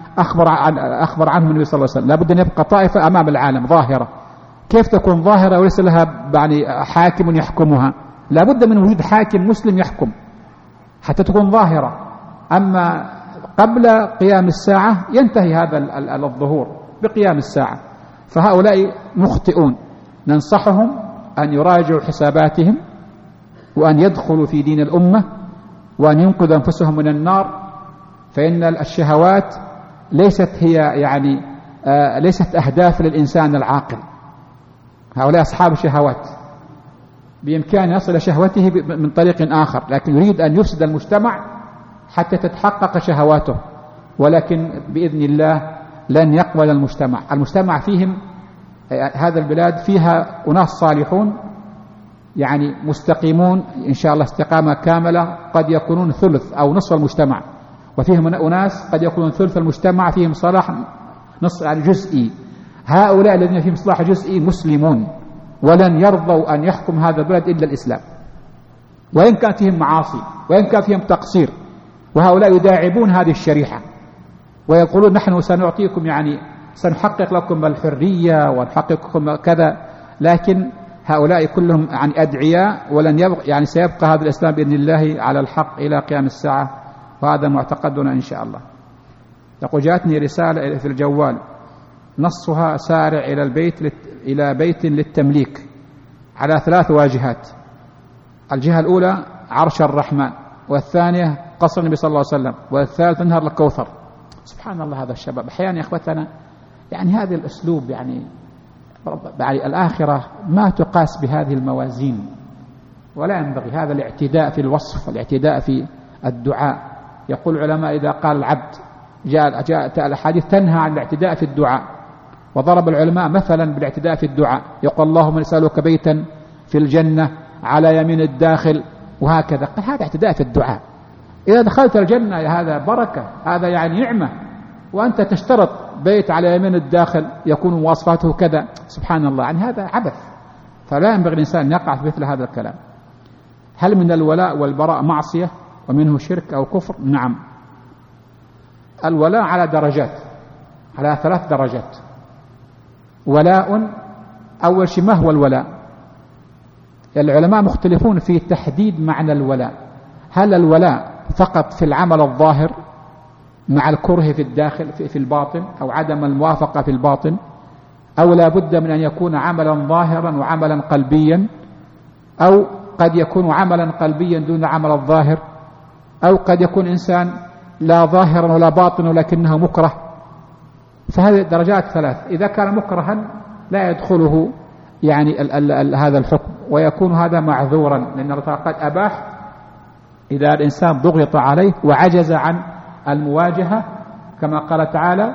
أخبر عنهم النبي صلى الله عليه وسلم. لابد أن يبقى طائفة أمام العالم ظاهرة. كيف تكون ظاهرة وليس لها يعني حاكم يحكمها؟ لابد من وجود حاكم مسلم يحكم حتى تكون ظاهرة. أما قبل قيام الساعة ينتهي هذا الظهور بقيام الساعة. فهؤلاء مخطئون، ننصحهم أن يراجعوا حساباتهم، وأن يدخلوا في دين الأمة، وأن ينقذوا أنفسهم من النار. فإن الشهوات ليست هي يعني ليست أهداف للإنسان العاقل. هؤلاء أصحاب الشهوات، بإمكانه يصل شهوته من طريق آخر، لكن يريد أن يفسد المجتمع حتى تتحقق شهواته، ولكن بإذن الله لن يقبل المجتمع فيهم. هذا البلاد فيها أناس صالحون يعني مستقيمون إن شاء الله استقامة كاملة، قد يكونون ثلث أو نصف المجتمع، وفيهم أناس قد يكونون ثلث المجتمع فيهم صلاح نص يعني جزئي. هؤلاء الذين فيهم إصلاح جزئي مسلمون، ولن يرضوا أن يحكم هذا البلد إلا الإسلام، وإن كان فيهم معاصي وإن كان فيهم تقصير. وهؤلاء يداعبون هذه الشريحة ويقولون نحن سنعطيكم يعني سنحقق لكم الحرية ونحقق لكم كذا، لكن هؤلاء كلهم يعني أدعياء، ولن يبقى يعني سيبقى هذا الإسلام بإذن الله على الحق إلى قيام الساعة، وهذا معتقدنا إن شاء الله. يقول جاءتني رسالة في الجوال نصها سارع إلى بيت للتمليك على 3 واجهات. الجهة الأولى عرش الرحمن، والثانية قصر النبي صلى الله عليه وسلم، والثالث نهر الكوثر. سبحان الله، هذا الشباب أحيانا يا إخوتنا يعني هذا الأسلوب يعني الآخرة ما تقاس بهذه الموازين، ولا ينبغي هذا الاعتداء في الوصف والاعتداء في الدعاء. يقول العلماء إذا قال العبد جاءت الأحاديث تنهى عن الاعتداء في الدعاء، وضرب العلماء مثلا بالاعتداء في الدعاء، يقول اللهم نسألك بيتا في الجنة على يمين الداخل، وهكذا. قال هذا اعتداء في الدعاء. إذا دخلت الجنة هذا بركة، هذا يعني نعمة، وأنت تشترط بيت على يمين الداخل يكون مواصفاته كذا. سبحان الله، يعني هذا عبث. فلا ينبغي الإنسان أن يقع في مثل هذا الكلام. هل من الولاء والبراء معصية ومنه شرك أو كفر؟ نعم. الولاء على درجات، على 3 درجات. ولاء، أول شيء ما هو الولاء؟ العلماء مختلفون في تحديد معنى الولاء. هل الولاء فقط في العمل الظاهر مع الكره في الداخل في الباطن، أو عدم الموافقة في الباطن، أو لا بد من أن يكون عملا ظاهرا وعملا قلبيا، أو قد يكون عملا قلبيا دون عمل الظاهر، أو قد يكون إنسان لا ظاهرا ولا باطن ولكنه مكره. فهذه درجات 3. إذا كان مكرها لا يدخله يعني هذا الحكم، ويكون هذا معذورا، لأن الله قد أباح إذا الإنسان ضغط عليه وعجز عن المواجهة، كما قال تعالى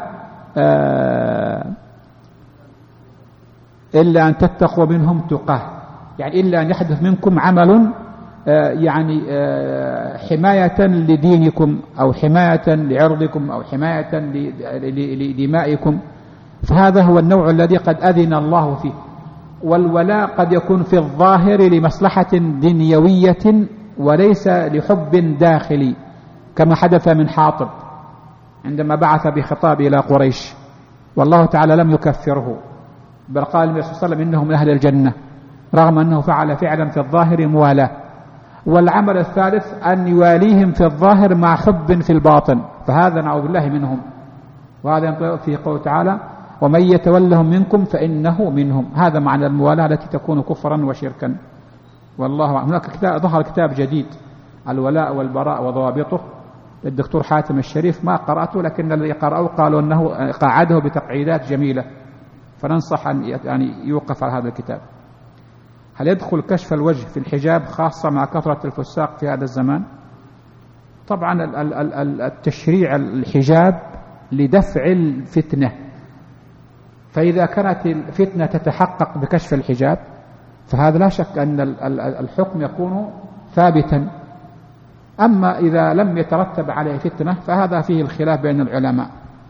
إلا أن تتقوا منهم تقاه، يعني إلا أن يحدث منكم عمل يعني حماية لدينكم أو حماية لعرضكم أو حماية لدمائكم. فهذا هو النوع الذي قد أذن الله فيه. والولاء قد يكون في الظاهر لمصلحة دنيوية وليس لحب داخلي، كما حدث من حاطب عندما بعث بخطاب إلى قريش، والله تعالى لم يكفره، بل قال النبي صلى الله عليه وسلم إنهم من أهل الجنة، رغم أنه فعل فعلا في الظاهر موالاه. والعمل الثالث أن يواليهم في الظاهر مع حب في الباطن، فهذا نعوذ بالله منهم. وهذا في قوله تعالى ومن يتولهم منكم فإنه منهم. هذا معنى الموالاة التي تكون كفرا وشركا. والله هناك ظهر كتاب جديد الولاء والبراء وضوابطه للدكتور حاتم الشريف، ما قرأته، لكن الذي قرأه قالوا أنه قاعده بتقعيدات جميلة، فننصح أن يعني يوقف على هذا الكتاب. هل يدخل كشف الوجه في الحجاب خاصة مع كثرة الفساق في هذا الزمان؟ طبعا التشريع الحجاب لدفع الفتنة، فإذا كانت الفتنة تتحقق بكشف الحجاب فهذا لا شك أن الحكم يكون ثابتا. أما إذا لم يترتب عليه فتنة فهذا فيه الخلاف بين العلماء.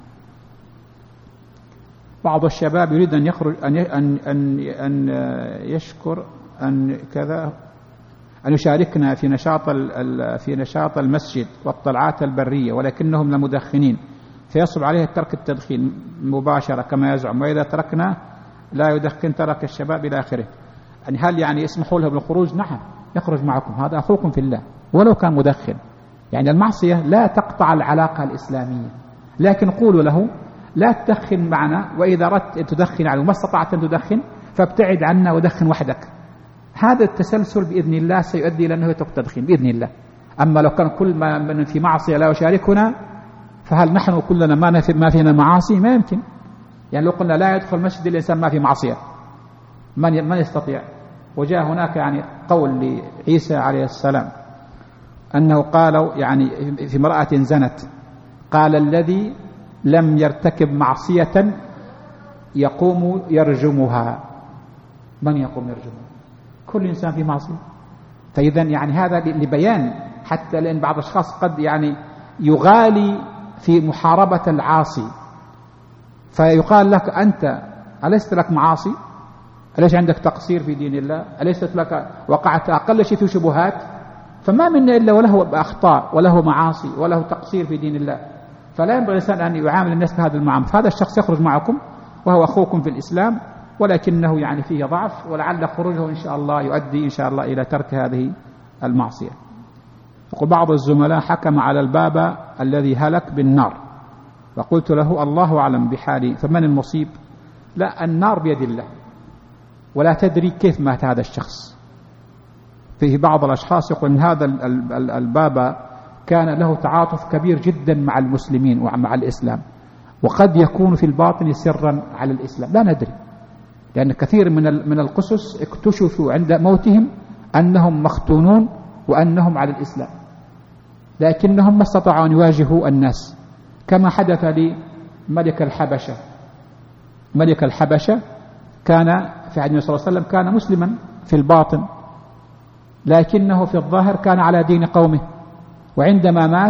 بعض الشباب يريد أن يخرج أن يشكر أن كذا أن يشاركنا في نشاط المسجد والطلعات البرية، ولكنهم لمدخنين فيصعب عليه ترك التدخين مباشرة كما يزعم، وإذا تركنا لا يدخن ترك الشباب إلى آخره. يعني هل يعني يسمحوا له بالخروج؟ نعم، يخرج معكم، هذا أخوكم في الله ولو كان مدخن. يعني المعصية لا تقطع العلاقة الإسلامية، لكن قولوا له لا تدخن معنا، وإذا أردت أن تدخن عنه ما استطعت أن تدخن فابتعد عنا ودخن وحدك. هذا التسلسل بإذن الله سيؤدي إلى أنه يترك التدخين بإذن الله. أما لو كان كل من في معصية لا يشاركنا، فهل نحن كلنا ما فينا معاصي؟ ما يمكن. يعني لو قلنا لا يدخل مسجد الإنسان ما في معصية، من يستطيع؟ وجاء هناك يعني قول لعيسى عليه السلام أنه قالوا يعني في امرأة زنت، قال الذي لم يرتكب معصية يقوم يرجمها. من يقوم يرجمها؟ كل إنسان في معصية. فإذا يعني هذا لبيان، حتى لأن بعض الأشخاص قد يعني يغالي في محاربة العاصي، فيقال لك أنت أليست لك معاصي؟ أليس عندك تقصير في دين الله؟ أليست لك وقعت أقل شيء في شبهات؟ فما منا إلا وله أخطاء وله معاصي وله تقصير في دين الله، فلا ينبغي الإنسان أن يعامل الناس بهذا المعاملة. فهذا الشخص يخرج معكم وهو أخوكم في الإسلام، ولكنه يعني فيه ضعف، ولعل خروجه إن شاء الله يؤدي إن شاء الله إلى ترك هذه المعصية. يقول بعض الزملاء حكم على البابا الذي هلك بالنار، فقلت له الله أعلم بحالي، فمن المصيب؟ لا، النار بيد الله، ولا تدري كيف مات هذا الشخص. فيه بعض الأشخاص يقول أن هذا البابا كان له تعاطف كبير جدا مع المسلمين ومع الإسلام، وقد يكون في الباطن سرا على الإسلام، لا ندري، لأن كثير من القسس اكتشفوا عند موتهم أنهم مختونون وأنهم على الإسلام، لكنهم ما استطاعوا أن يواجهوا الناس، كما حدث لملك الحبشة. ملك الحبشة كان في عهد النبي صلى الله عليه وسلم كان مسلما في الباطن، لكنه في الظاهر كان على دين قومه، وعندما مات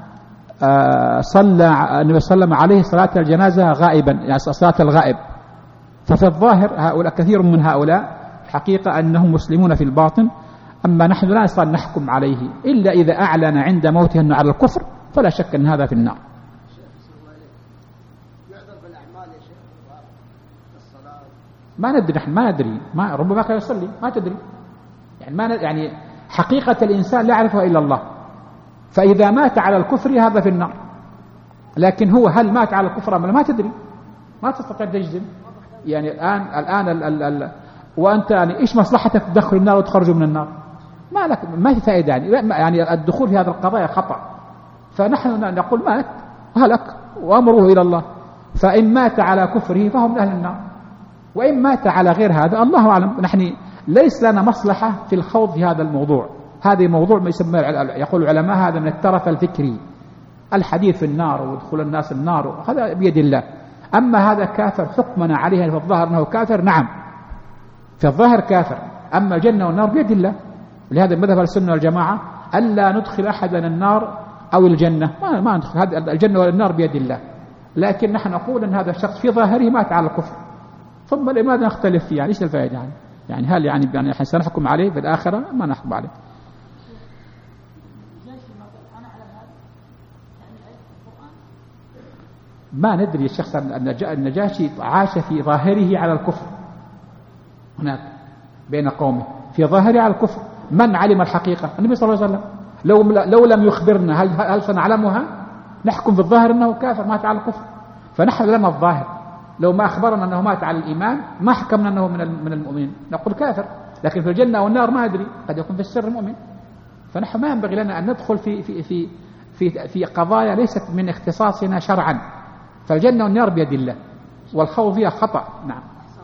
صلى النبي صلى الله عليه وسلم عليه صلاة الجنازة غائبا، يعني صلاة الغائب. ففي الظاهر هؤلاء كثير من هؤلاء حقيقة أنهم مسلمون في الباطن، أما نحن لا نستطيع نحكم عليه إلا إذا أعلن عند موته أنه على الكفر، فلا شك أن هذا في النار. ما ندري، نحن ما ندري، ربما كان يصلي، ما تدري، يعني حقيقة الإنسان لا يعرفها إلا الله. فإذا مات على الكفر هذا في النار، لكن هو هل مات على الكفر أم لا ما تدري، ما تستطيع تجزم. يعني الآن وأنت يعني إيش مصلحتك تدخل النار وتخرج من النار؟ ما لك، ما في فائدة، يعني الدخول في هذا القضايا خطأ. فنحن نقول مات هلك وأمره إلى الله، فإن مات على كفره فهو من أهل النار، وإن مات على غير هذا الله أعلم. نحن ليس لنا مصلحة في الخوض في هذا الموضوع، هذا موضوع ما يسمى يقول العلماء هذا من الترف الفكري، الحديث في النار ودخول الناس النار هذا بيد الله. أما هذا كافر حكمنا عليه في الظاهر أنه كافر، نعم في الظاهر كافر، أما الجنة والنار بيد الله. لهذا مذهب السنة والجماعة ألا ندخل أحدا النار أو الجنة، ما ندخل، هذا الجنة والنار بيد الله. لكن نحن نقول أن هذا الشخص في ظاهره مات على الكفر، ثم لماذا نختلف فيه؟ يعني إيش الفائدة؟ يعني هل يعني نحن سنحكم عليه في الآخرة؟ ما نحكم عليه. ما ندري الشخص النجاشي عاش في ظاهره على الكفر هناك بين قومه، في ظاهره على الكفر. من علم الحقيقة؟ النبي صلى الله عليه وسلم. لو لم يخبرنا هل سنعلمها؟ نحكم في الظاهر أنه كافر مات على الكفر، فنحن لنا الظاهر. لو ما أخبرنا أنه مات على الإيمان ما حكمنا أنه من المؤمنين، نقول كافر. لكن في الجنة والنار ما أدري، قد يكون في السر مؤمن. فنحن ما ينبغي لنا أن ندخل في قضايا ليست من اختصاصنا شرعا، فالجنة والنار بيد الله، والخوض فيها خطأ. نعم.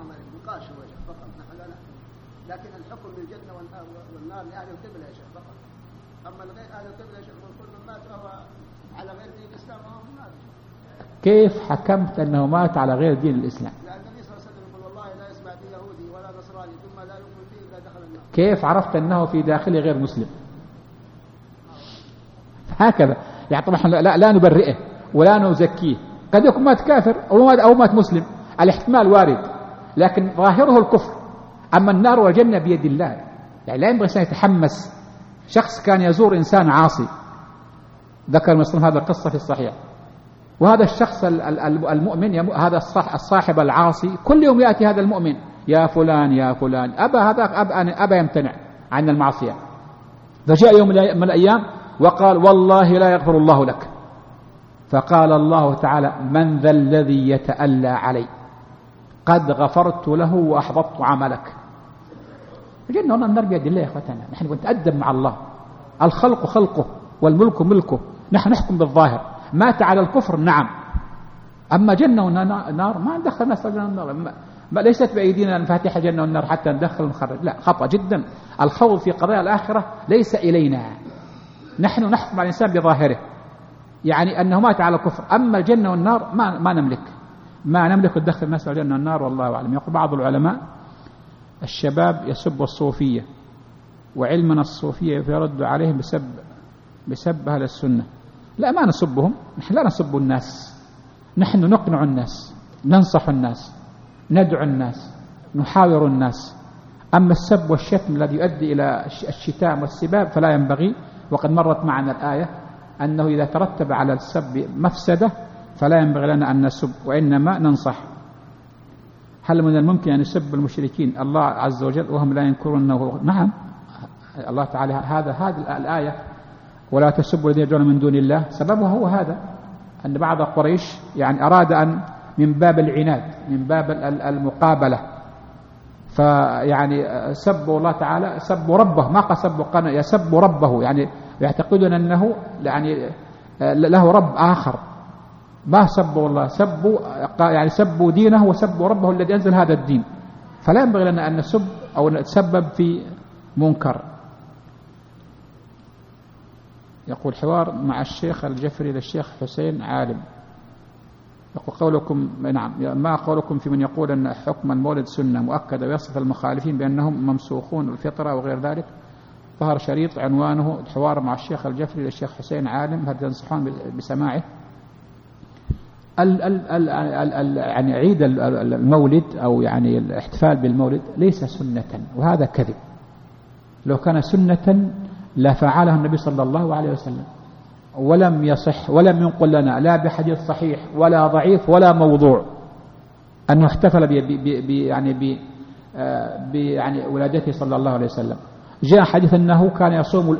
لكن الحكم بالجنة والنار لأهل القبلة يا شيخ فقط، أما الغير أهل القبلة يا شيخ من كل من مات وهو على غير دين الإسلام وهو في النار. كيف حكمت أنه مات على غير دين الإسلام؟ لأن النبي صلى الله عليه وسلم يقول والله لا يسمع بي يهودي ولا نصراني ثم لا يؤمن به إلا دخل النار. كيف عرفت أنه في داخله غير مسلم؟ هكذا يعني طبعا لا نبرئه ولا نزكيه، قد يكون مات كافر أو مات مسلم، الاحتمال وارد، لكن ظاهره الكفر. أما النار والجنة بيد الله، يعني لا ينبغي أن يتحمس. شخص كان يزور إنسان عاصي، ذكر مسلم هذا القصة في الصحيح، وهذا الشخص المؤمن هذا الصاحب العاصي كل يوم يأتي هذا المؤمن يا فلان يا فلان، أبا يمتنع عن المعصية. فجاء يوم من الأيام وقال والله لا يغفر الله لك، فقال الله تعالى من ذا الذي يتألى علي؟ قد غفرت له وأحبطت عملك. الجنة والنار بيد الله يا اخوتنا، نحن نتأدب مع الله، الخلق خلقه والملك ملكه، نحن نحكم بالظاهر. مات على الكفر نعم، أما جنة والنار ما ندخل الناس الجنة والنار، ليست بأيدينا مفاتيح الجنة والنار حتى ندخل ونخرج، لا، خطأ جدا. الخوض في قضايا الآخرة ليس إلينا، نحن نحكم على الإنسان بظاهره، يعني أنه مات على الكفر. أما الجنة والنار ما نملك ندخل الناس الجنة والنار، والله أعلم. يقول بعض العلماء الشباب يسب الصوفية، وعلمنا الصوفية يرد عليهم بسب أهل السنة. لا، ما نسبهم، نحن لا نسب الناس، نحن نقنع الناس ننصح الناس، ندعو الناس، نحاور الناس. أما السب والشتم الذي يؤدي إلى الشتام والسباب فلا ينبغي، وقد مرت معنا الآية أنه إذا ترتب على السب مفسدة فلا ينبغي لنا أن نسب، وإنما ننصح. هل من الممكن أن يسب المشركين الله عز وجل وهم لا ينكرونه؟ نعم، الله تعالى هذه الآية ولا تسبوا الذين يدعون من دون الله سببها هو هذا، أن بعض قريش يعني أراد أن من باب العناد، من باب المقابلة، فيعني سبوا الله تعالى، سبوا ربه، ما قال سبوا قنا، يسبوا ربه، يعني يعتقدون أنه يعني له رب آخر، ما سبوا الله، يعني سبوا دينه وسبوا ربه الذي أنزل هذا الدين. فلا ينبغي لنا أن نسب أو نتسبب في منكر. يقول حوار مع الشيخ الجفري للشيخ حسين عالم، يقول قولكم، نعم، ما قولكم في من يقول أن حكم المولد سنة مؤكدة ويصف المخالفين بأنهم ممسوخون الفطرة وغير ذلك؟ ظهر شريط عنوانه الحوار مع الشيخ الجفري للشيخ حسين عالم، هل تنصحون بسماعه؟ يعني عيد المولد أو يعني الاحتفال بالمولد ليس سنة، وهذا كذب. لو كان سنة لفعلها النبي صلى الله عليه وسلم، ولم يصح ولم ينقل لنا لا بحديث صحيح ولا ضعيف ولا موضوع أنه احتفل يعني ولادته صلى الله عليه وسلم. جاء حديث أنه كان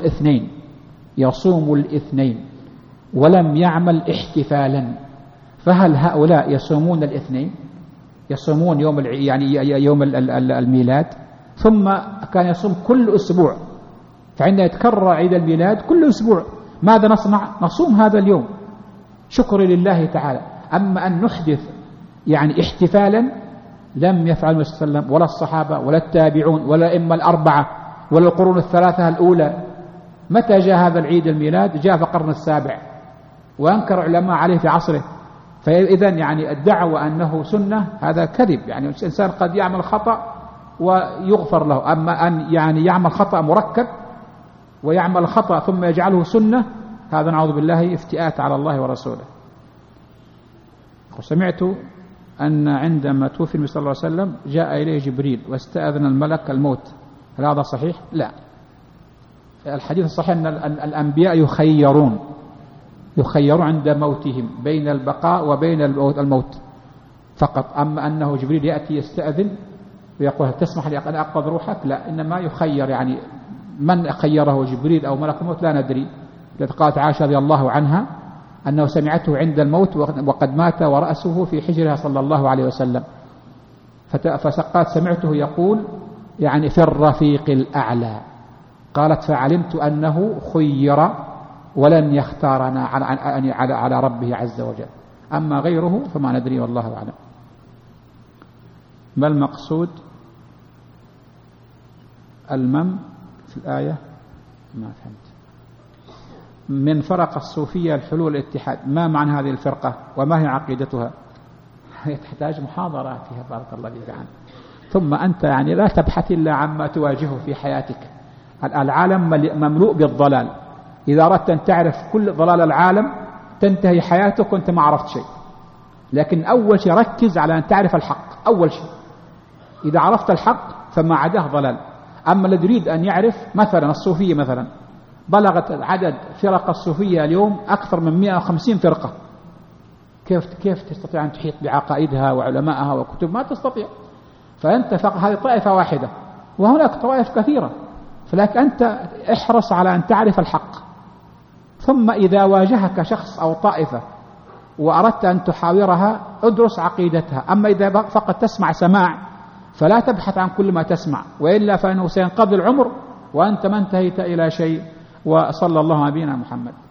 يصوم الاثنين ولم يعمل احتفالا. فهل هؤلاء يصومون الاثنين؟ يصومون يوم الميلاد، ثم كان يصوم كل أسبوع، فعندما يتكرر عيد الميلاد كل أسبوع ماذا نصنع؟ نصوم هذا اليوم شكر لله تعالى. أما أن نحدث يعني احتفالا لم يفعل النبي صلى الله عليه وسلم ولا الصحابة ولا التابعون ولا الأئمة الأربعة ولا القرون الثلاثة الأولى. متى جاء هذا العيد الميلاد؟ جاء في القرن السابع، وأنكر علماء عليه في عصره. فإذا يعني الدعوة أنه سنة هذا كذب، يعني الإنسان قد يعمل خطأ ويغفر له، أما أن يعني يعمل خطأ مركب ويعمل خطأ ثم يجعله سنة، هذا نعوذ بالله افتئات على الله ورسوله. وسمعت أن عندما توفي النبي صلى الله عليه وسلم جاء إليه جبريل واستأذن الملك الموت، هل هذا صحيح؟ لا. الحديث الصحيح أن الأنبياء يخيرون عند موتهم بين البقاء وبين الموت فقط. أما أنه جبريل يأتي يستأذن ويقول هل تسمح لي أن أقبض روحك؟ لا، إنما يخير، يعني من خيره جبريل أو ملك الموت لا ندري. التي قالت عائشة رضي الله عنها أنه سمعته عند الموت وقد مات ورأسه في حجرها صلى الله عليه وسلم، فقالت سمعته يقول يعني في الرفيق الأعلى. قالت فعلمت أنه خير ولن يختارنا على ربه عز وجل، أما غيره فما ندري والله أعلم. ما المقصود المم في الآية؟ ما فهمت. من فرق الصوفية الحلول الاتحاد، ما معنى هذه الفرقة وما هي عقيدتها؟ هي تحتاج محاضرة فيها بارك الله فيك عنه. ثم أنت يعني لا تبحث إلا عما تواجهه في حياتك. العالم مملوء بالضلال، إذا أردت أن تعرف كل ضلال العالم تنتهي حياتك وأنت ما عرفت شيء. لكن أول شيء ركز على أن تعرف الحق، أول شيء إذا عرفت الحق فما عداه ضلال. أما الذي يريد أن يعرف مثلا الصوفية، مثلا بلغت عدد فرق الصوفية اليوم أكثر من 150 فرقة، كيف تستطيع أن تحيط بعقائدها وعلمائها وكتب؟ ما تستطيع. فأنت فقط هذه طائفة واحدة وهناك طوائف كثيرة، فلك أنت احرص على أن تعرف الحق. ثم إذا واجهك شخص أو طائفة وأردت أن تحاورها ادرس عقيدتها. أما إذا فقط تسمع سماع فلا تبحث عن كل ما تسمع، وإلا فإنه سينقضي العمر وأنت ما انتهيت إلى شيء. وصلى الله على نبينا محمد.